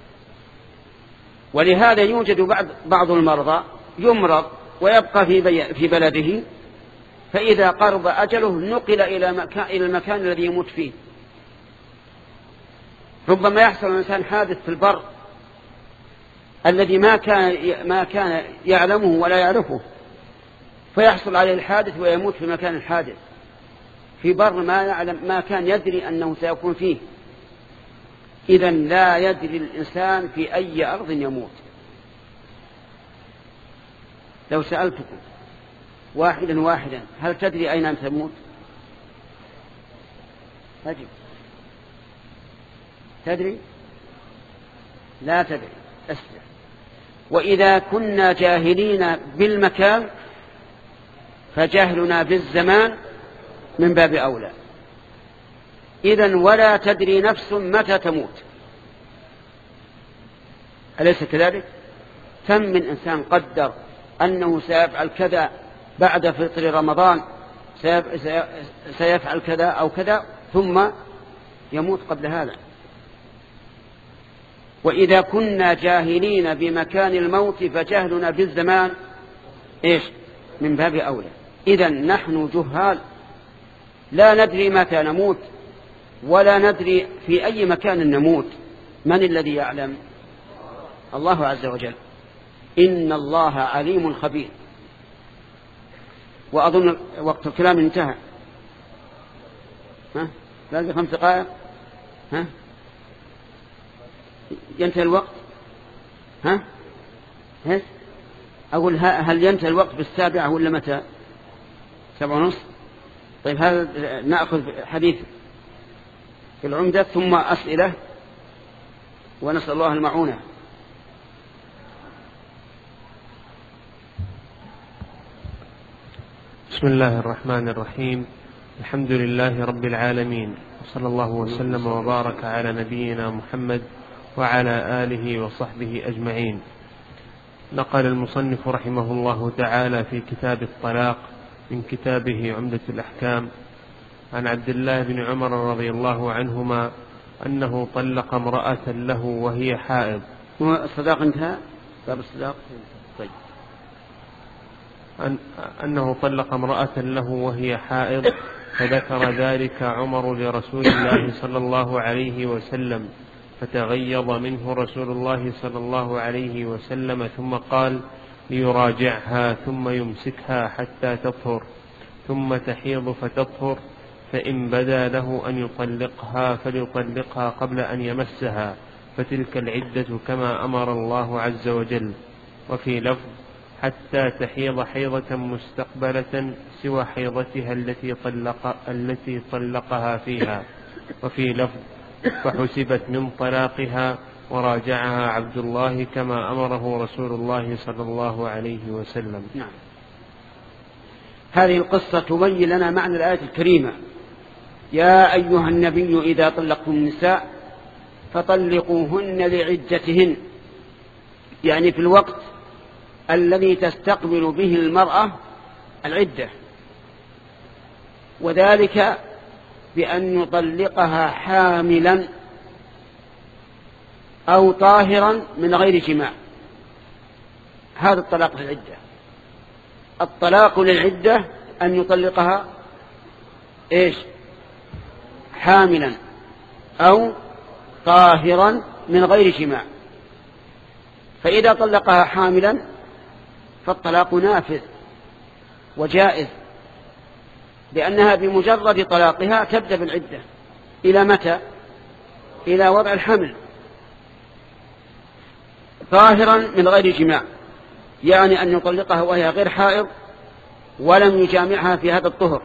ولهذا يوجد بعض بعض المرضى يمرض ويبقى في في بلده، فإذا قرب أجله نقل إلى مكان إلى المكان الذي يموت فيه. ربما يحصل الإنسان حادث في البر الذي ما كان ما كان يعلمه ولا يعرفه، فيحصل عليه الحادث ويموت في مكان الحادث، في بر ما يعلم ما كان يدري أنه سيكون فيه. إذن لا يدري الإنسان في أي أرض يموت. لو سألتكم واحدا واحدا هل تدري أين أنت تموت؟ أجب. تدري؟ لا تدري. أسرع. وإذا كنا جاهلين بالمكان فجهلنا بالزمان من باب أولى. إذن ولا تدري نفس متى تموت، أليس كذلك؟ كم من إنسان قدر أنه سيفعل كذا بعد فطر رمضان، سيفعل كذا أو كذا، ثم يموت قبل هذا. وإذا كنا جاهلين بمكان الموت فجهلنا بالزمان إيش؟ من باب أولى. إذن نحن جهال، لا ندري متى نموت ولا ندري في أي مكان نموت. من الذي يعلم؟ الله عز وجل. إن الله عليم خبير. وأظن وقت الكلام انتهى. ها؟ باقي خمس دقائق. ها؟ ينتهي الوقت. ها؟ هس؟ أقول هل ينتهي الوقت بالسابعة ولا متى؟ سبعة ونص. طيب هذا نأخذ حديث في العمدة ثم أسئلة، ونسأل الله المعونة.
بسم الله الرحمن الرحيم. الحمد لله رب العالمين، وصلى الله وسلم وبارك على نبينا محمد وعلى آله وصحبه أجمعين. نقل المصنف رحمه الله تعالى في كتاب الطلاق من كتابه عمدة الأحكام عن عبد الله بن عمر رضي الله عنهما أنه طلق امرأة له وهي حائض.
الصداق انتهى؟ باب الصداق. طيب.
أن أنه طلق امرأة له وهي حائض، فذكر ذلك عمر لرسول الله صلى الله عليه وسلم، فتغيظ منه رسول الله صلى الله عليه وسلم، ثم قال ليراجعها ثم يمسكها حتى تطهر، ثم تحيض فتطهر، فإن بدا له أن يطلقها فليطلقها قبل أن يمسها، فتلك العدة كما أمر الله عز وجل. وفي لفظ حتى تحيض حيضة مستقبلة سوى حيضتها التي, طلق التي طلقها فيها. وفي لفظ فحسبت من طلاقها وراجعها عبد الله كما أمره رسول الله صلى الله عليه وسلم.
نعم. هذه القصة تبين لنا معنى الآية الكريمة: يا أيها النبي إذا طلقتم النساء فطلقوهن لعدتهن، يعني في الوقت الذي تستقبل به المرأة العدة، وذلك بأن يطلقها حاملا أو طاهرا من غير جماع. هذا الطلاق للعدة. الطلاق للعدة أن يطلقها إيش؟ حاملا أو طاهرا من غير جماع. فإذا طلقها حاملا فالطلاق نافذ وجائز، لأنها بمجرد طلاقها تبدأ بالعدة. إلى متى؟ إلى وضع الحمل. طاهرا من غير جماع يعني أن يطلقها وهي غير حائض ولم يجامعها في هذا الطهر،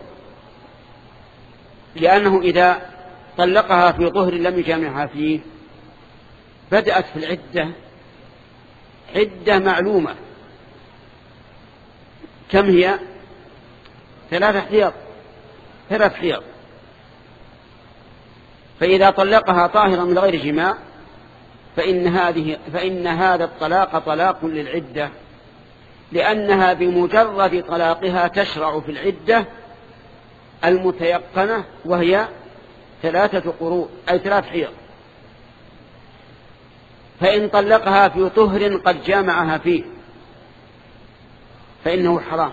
لأنه إذا طلقها في طهر لم يجامعها فيه بدأت في العدة عدة معلومة. كم هي؟ ثلاثة حيض ثلاث حيض. فإذا طلقها طاهرا من غير جماع فإن, هذه فإن هذا الطلاق طلاق للعدة، لأنها بمجرد طلاقها تشرع في العدة المتيقنة وهي ثلاثة قروء أي ثلاث حيض. فإن طلقها في طهر قد جامعها فيه فإنه حرام.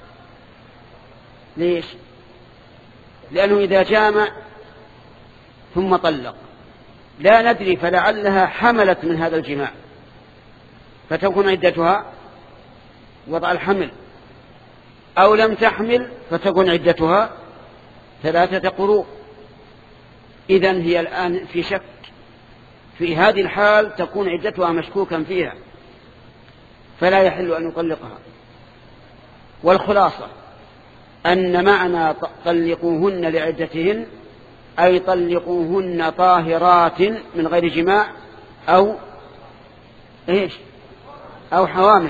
ليش؟ لأنه إذا جامع ثم طلق لا ندري فلعلها حملت من هذا الجماع فتكون عدتها وضع الحمل، أو لم تحمل فتكون عدتها ثلاثة قروء. إذن هي الآن في شك. في هذه الحال تكون عدتها مشكوكا فيها فلا يحل أن يطلقها. والخلاصة أن معنى طلقوهن لعدتهن أي طلقوهن طاهرات من غير جماع أو إيش أو حوامل.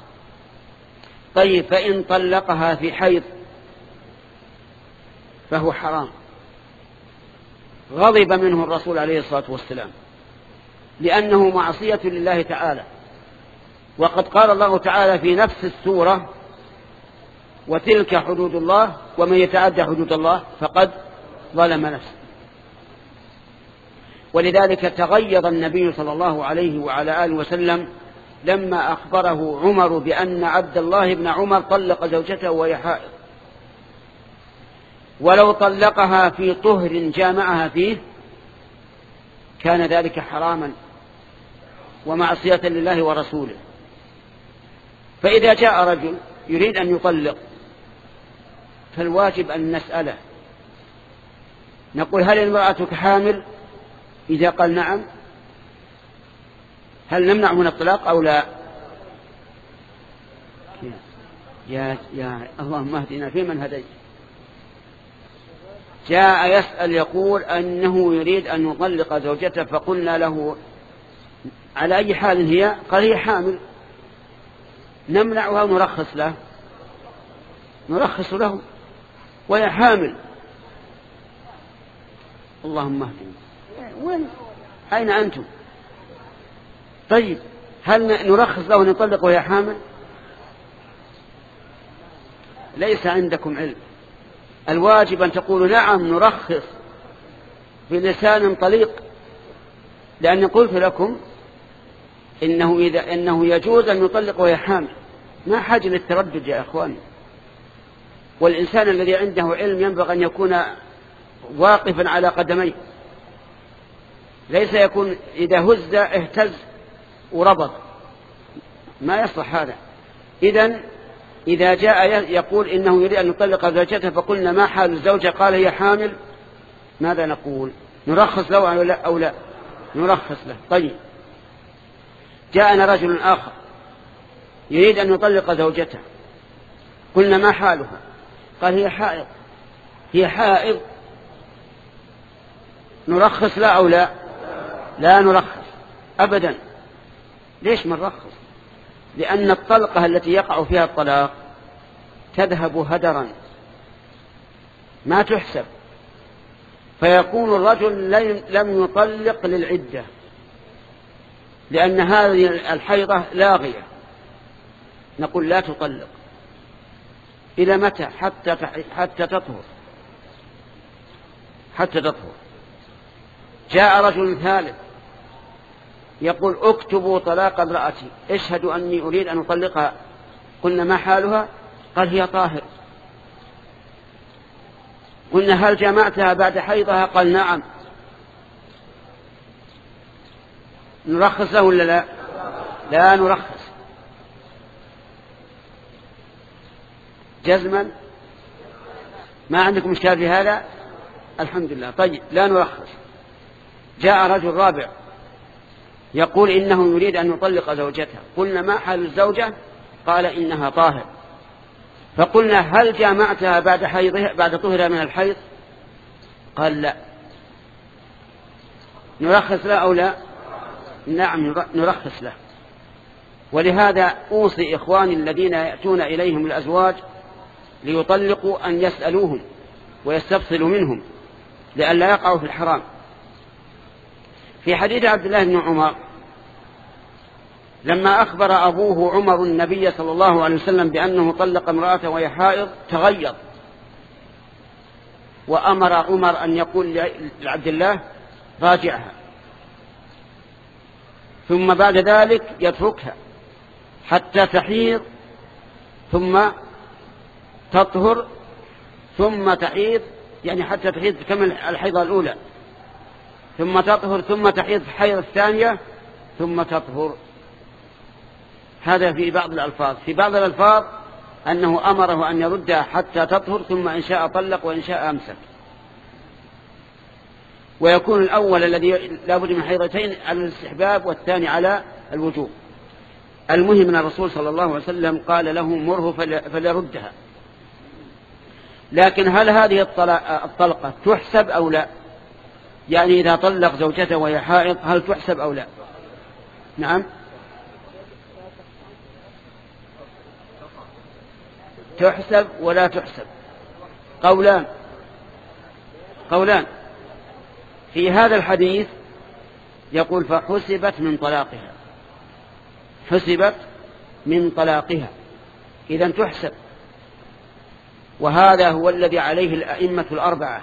طيب فإن طلقها في حيض فهو حرام. غضب منه الرسول عليه الصلاة والسلام لأنه معصية لله تعالى. وقد قال الله تعالى في نفس السورة: وتلك حدود الله ومن يتعدى حدود الله فقد ظلم نفسه. ولذلك تغيظ النبي صلى الله عليه وعلى آله وسلم لما أخبره عمر بأن عبد الله بن عمر طلق زوجته وهي حائض، ولو طلقها في طهر جامعها فيه كان ذلك حراما ومعصية لله ورسوله. فإذا جاء رجل يريد أن يطلق فالواجب أن نسأله، نقول: هل المرأة حامل؟ إذا قال نعم هل نمنع من الطلاق أو لا؟ يا, يا اللهم اهدنا فيمن هديت. جاء يسأل يقول أنه يريد أن يطلق زوجته، فقلنا له: على أي حال هي؟ قال: هي حامل. نمنعها ونرخص له؟ نرخص له وهي حامل. اللهم اهدنا. وين أين أنتم؟ طيب هل نرخص له ونطلق وهي حامل؟ ليس عندكم علم. الواجب أن تقولوا: نعم نرخص بلسان طليق، لأني قلت لكم إنه, إذا إنه يجوز أن يطلق وهي حامل. ما حاجة للتردد يا أخواني. والإنسان الذي عنده علم ينبغي أن يكون واقفا على قدميه، ليس يكون إذا هز اهتز وربط، ما يصلح هذا. إذن إذا جاء يقول إنه يريد أن يطلق زوجته فقلنا ما حال الزوجة؟ قال هي حامل، ماذا نقول؟ نرخص له أو لا, أو لا؟ نرخص له. طيب جاءنا رجل آخر يريد أن يطلق زوجته، قلنا ما حالها؟ قال هي حائض. هي حائض، نرخص لا أو لا؟ لا نرخص أبدا. ليش ما نرخص؟ لأن الطلقة التي يقع فيها الطلاق تذهب هدرا ما تحسب، فيكون الرجل لم يطلق للعدة، لأن هذه الحيضة لاغية. نقول لا تطلق إلى متى؟ حتى حتى تطهر حتى تطهر. جاء رجل ثالث يقول اكتبوا طلاق امرأتي، اشهدوا أني أريد أن أطلقها. قلنا ما حالها؟ قال هي طاهر. قلنا هل جمعتها بعد حيضها؟ قال نعم. نرخص له ولا لا؟ لا نرخص جزما. ما عندكم إشكال في هذا؟ الحمد لله. طيب لا نرخص. جاء رجل رابع يقول إنه يريد أن يطلق زوجته، قلنا ما حال الزوجة؟ قال إنها طاهر. فقلنا هل جامعتها بعد حيضها بعد طهرها من الحيض؟ قال لا. نرخص له أو لا؟ نعم نرخص له. ولهذا أوصي إخواني الذين يأتون إليهم الأزواج ليطلقوا أن يسألوهم ويستفصلوا منهم لئلا يقعوا في الحرام. في حديث عبد الله بن عمر لما أخبر أبوه عمر النبي صلى الله عليه وسلم بأنه طلق امرأته وهي حائض تغيظ، وأمر عمر أن يقول لعبد الله راجعها، ثم بعد ذلك يتركها حتى تحيض ثم تطهر ثم تحيض، يعني حتى تحيض تكمل الحيضة الأولى ثم تطهر ثم تحيض الحيض الثانية ثم تطهر. هذا في بعض الألفاظ. في بعض الألفاظ أنه أمره أن يردها حتى تطهر ثم إن شاء طلق وإن شاء أمسك. ويكون الأول الذي لا بد من حيضتين على الاستحباب والثاني على الوجوب. المهم أن الرسول صلى الله عليه وسلم قال له مره فليردها. لكن هل هذه الطلقة تحسب أو لا؟ يعني إذا طلق زوجته وهي حائض هل تحسب أو لا؟ نعم تحسب ولا تحسب. قولان قولان في هذا الحديث. يقول فحسبت من طلاقها، حسبت من طلاقها، إذن تحسب. وهذا هو الذي عليه الأئمة الأربعة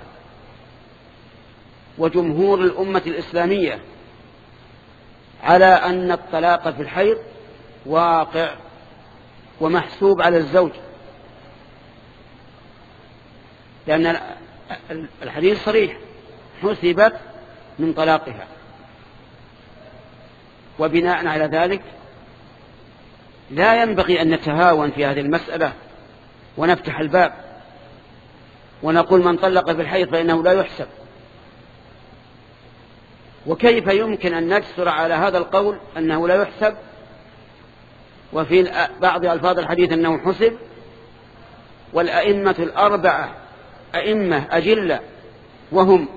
وجمهور الأمة الإسلامية، على أن الطلاق في الحيض واقع ومحسوب على الزوج، لأن الحديث صريح حسبت من طلاقها. وبناء على ذلك لا ينبغي أن نتهاون في هذه المسألة ونفتح الباب ونقول من طلق في الحيض فإنه لا يحسب. وكيف يمكن أن نجسر على هذا القول أنه لا يحسب وفي بعض ألفاظ الحديث أنه حسب، والأئمة الأربعة أئمة أجلة وهم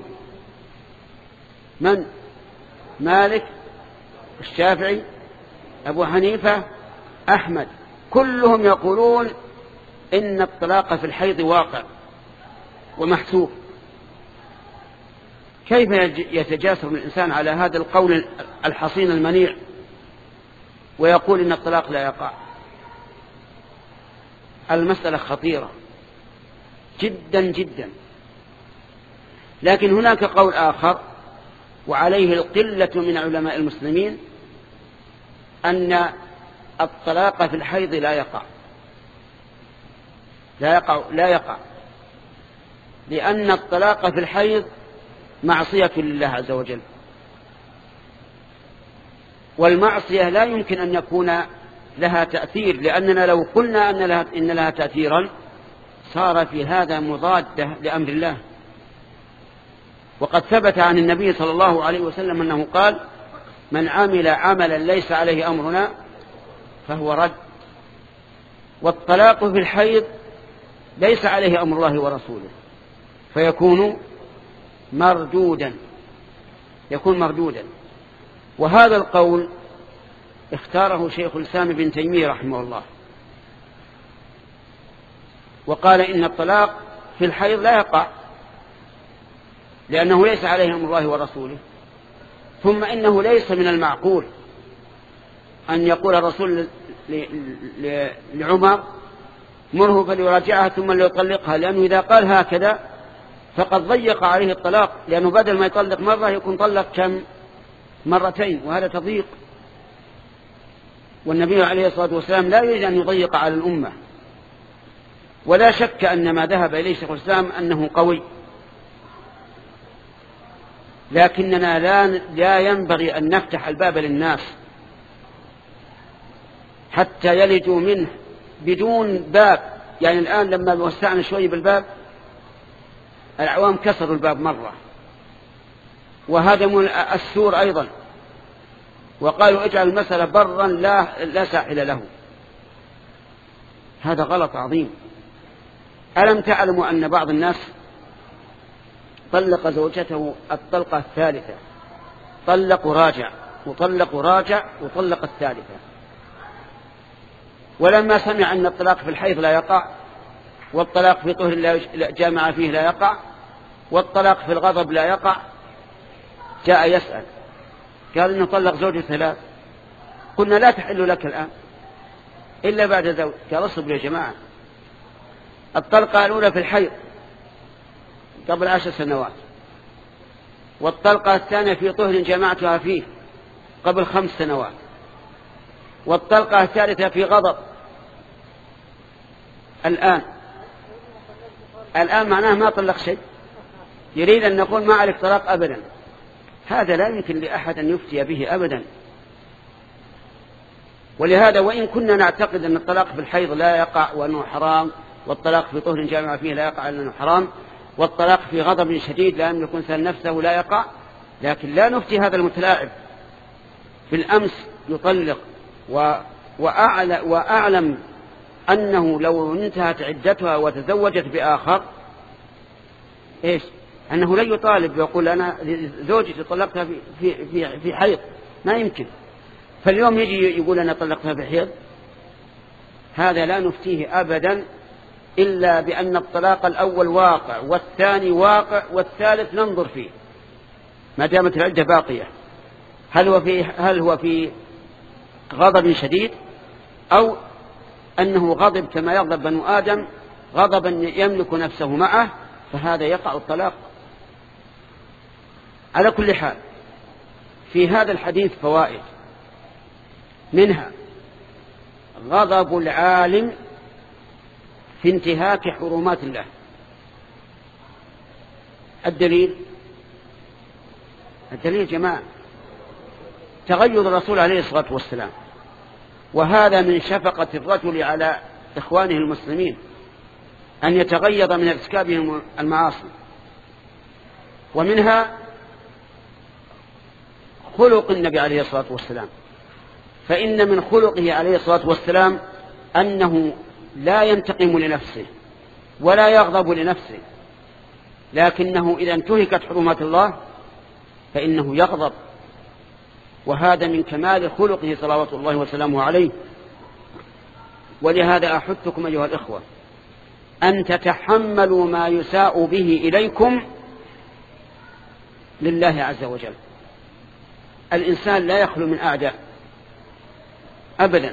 من؟ مالك، الشافعي، أبو حنيفة، أحمد، كلهم يقولون إن الطلاق في الحيض واقع ومحسوب. كيف يتجاسر الإنسان على هذا القول الحصين المنيع ويقول إن الطلاق لا يقع؟ المسألة خطيرة جدا جدا. لكن هناك قول آخر وعليه القلة من علماء المسلمين، أن الطلاق في الحيض لا يقع لا يقع لا يقع لأن الطلاق في الحيض معصية لله عز وجل، والمعصية لا يمكن أن يكون لها تأثير، لأننا لو قلنا أن لها, إن لها تأثيرا صار في هذا مضادة لأمر الله. وقد ثبت عن النبي صلى الله عليه وسلم أنه قال: من عمل عملا ليس عليه أمرنا فهو رد. والطلاق في الحيض ليس عليه أمر الله ورسوله فيكون مردودا يكون مردودا. وهذا القول اختاره شيخ الإسلام ابن تيمية رحمه الله، وقال إن الطلاق في الحيض لا يقع لأنه ليس عليه أمر الله ورسوله، ثم إنه ليس من المعقول أن يقول الرسول لعمر: مره فليراجعها ثم ليطلقها، لأنه إذا قال هكذا فقد ضيق عليه الطلاق، لأنه بدل ما يطلق مرة يكون طلق كم مرتين، وهذا تضييق. والنبي عليه الصلاة والسلام لا يريد أن يضيق على الأمة. ولا شك أن ما ذهب إليه شيخ الإسلام أنه قوي، لكننا لا, لا ينبغي أن نفتح الباب للناس حتى يلجوا منه بدون باب. يعني الآن لما وسعنا شوي بالباب العوام كسروا الباب مرة وهدموا السور أيضا، وقالوا: اجعل المسألة برا لا, لا ساحل له. هذا غلط عظيم. ألم تعلموا أن بعض الناس طلق زوجته الطلقة الثالثة، طلق راجع وطلق راجع وطلق الثالثة، ولما سمع أن الطلاق في الحيض لا يقع، والطلاق في طهر لا جامع فيه لا يقع، والطلاق في الغضب لا يقع، جاء يسأل قال إنه طلق زوجه ثلاث. قلنا: لا تحل لك الآن إلا بعد زوج. قال: اصبروا يا جماعة، الطلقة الأولى في الحيض قبل عشر سنوات، والطلقة الثانية في طهر جمعتها فيه قبل خمس سنوات، والطلقة الثالثة في غضب الآن. الآن معناه ما طلق شيء، يريد أن نقول ما عليك طلاق أبدا. هذا لا يمكن لأحد أن يفتي به أبدا. ولهذا وإن كنا نعتقد أن الطلاق في الحيض لا يقع وأنه حرام، والطلاق في طهر جامع فيه لا يقع لأنه حرام، والطلاق في غضب شديد لا يملك إنسان نفسه لا يقع، لكن لا نفتي هذا المتلاعب. بالأمس يطلق و... وأعل... وأعلم أنه لو انتهت عدتها وتزوجت بآخر إيش؟ أنه لا يطالب ويقول: أنا زوجتي طلقتها في, في, في, في حيض. ما يمكن. فاليوم يجي يقول: أنا طلقتها في حيض. هذا لا نفتيه أبدا إلا بأن الطلاق الأول واقع، والثاني واقع، والثالث ننظر فيه ما دامت العدة باقية، هل هو في هل هو في غضب شديد، أو أنه غضب كما يغضب بنو آدم غضبا يملك نفسه معه، فهذا يقع الطلاق. على كل حال في هذا الحديث فوائد، منها غضب العالم في انتهاك حرمات الله. الدليل الدليل جماعة تغيظ الرسول عليه الصلاة والسلام، وهذا من شفقة الرجل على إخوانه المسلمين أن يتغيظ من ارتكابهم المعاصي. ومنها خلق النبي عليه الصلاة والسلام، فإن من خلقه عليه الصلاة والسلام أنه لا ينتقم لنفسه ولا يغضب لنفسه، لكنه إذا انتهكت حرمات الله فإنه يغضب، وهذا من كمال خلقه صلوات الله وسلامه عليه. ولهذا أحثكم أيها الإخوة أن تتحملوا ما يساء به إليكم لله عز وجل. الإنسان لا يخلو من أعداء أبدا،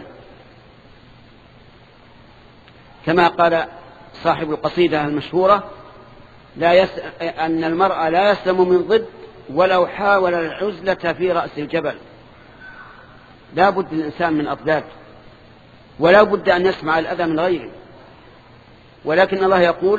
كما قال صاحب القصيدة المشهورة: لا يس... أن المرء لا يسلم من ضد ولو حاول العزلة في رأس الجبل. لا بد الإنسان من أضداد، ولا بد أن يسمع الأذى من غيره. ولكن الله يقول: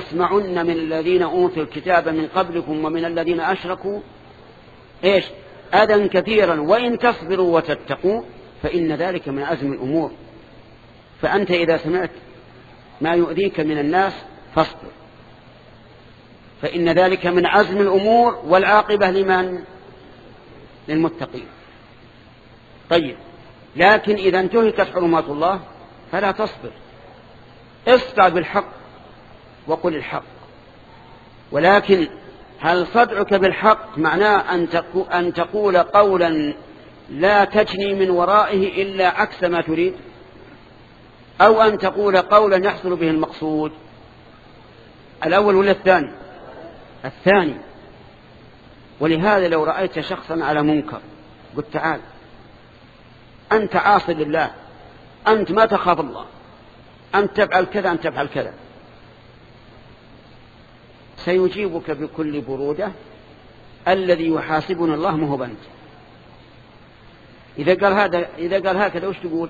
ولتسمعن من الذين أوتوا الكتاب من قبلكم ومن الذين أشركوا إيش أذى كثيرا وإن تصبروا وتتقوا فإن ذلك من عزم الأمور. فأنت إذا سمعت ما يؤذيك من الناس فاصبر، فإن ذلك من عزم الأمور، والعاقبة لمن؟ للمتقين. طيب، لكن إذا انتهكت حرمات الله فلا تصبر، اصدع بالحق وقل الحق. ولكن هل صدعك بالحق معناه أن تقول قولا لا تجني من ورائه إلا عكس ما تريد، أو أن تقول قولا يحصل به المقصود؟ الأول ولا الثاني؟ الثاني. ولهذا لو رأيت شخصا على منكر قلت تعال أنت عاصي لله، أنت ما تخاف الله، أنت تفعل كذا، أنت تفعل كذا، سيجيبك بكل برودة الذي يحاسبنا الله ما هو بنت. إذا قال هذا إذا قال هكذا وش تقول؟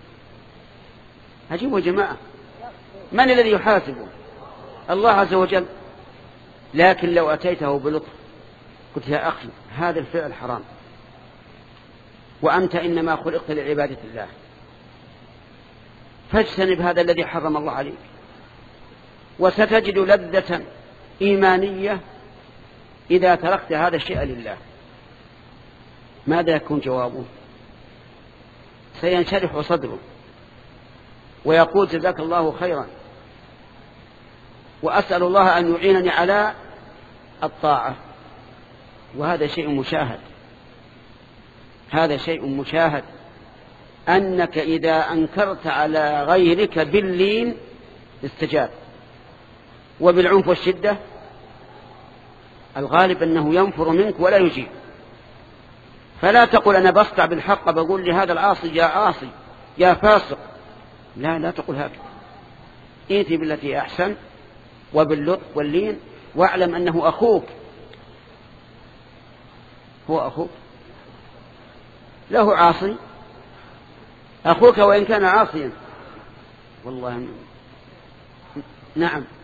هجيبوا جماعة، من الذي يحاسبه؟ الله عز وجل. لكن لو أتيته بلطف قلت يا أخي هذا الفعل حرام، وأنت إنما خلقت لعبادة الله، فاجتنب هذا الذي حرم الله عليك، وستجد لذة إيمانية إذا تركت هذا الشيء لله. ماذا يكون جوابه؟ سينشرح صدره ويقول جزاك الله خيرا، وأسأل الله أن يعينني على الطاعة. وهذا شيء مشاهد، هذا شيء مشاهد أنك إذا أنكرت على غيرك باللين استجاب، وبالعنف والشدة الغالب أنه ينفر منك ولا يجيب. فلا تقول أنا بسطع بالحق بقول لهذا العاصي يا عاصي يا فاسق، لا لا تقول هكذا. ائتي بالتي أحسن وباللطف واللين، واعلم أنه أخوك، هو أخوك، له عاصي، أخوك وإن كان عاصيا والله. نعم.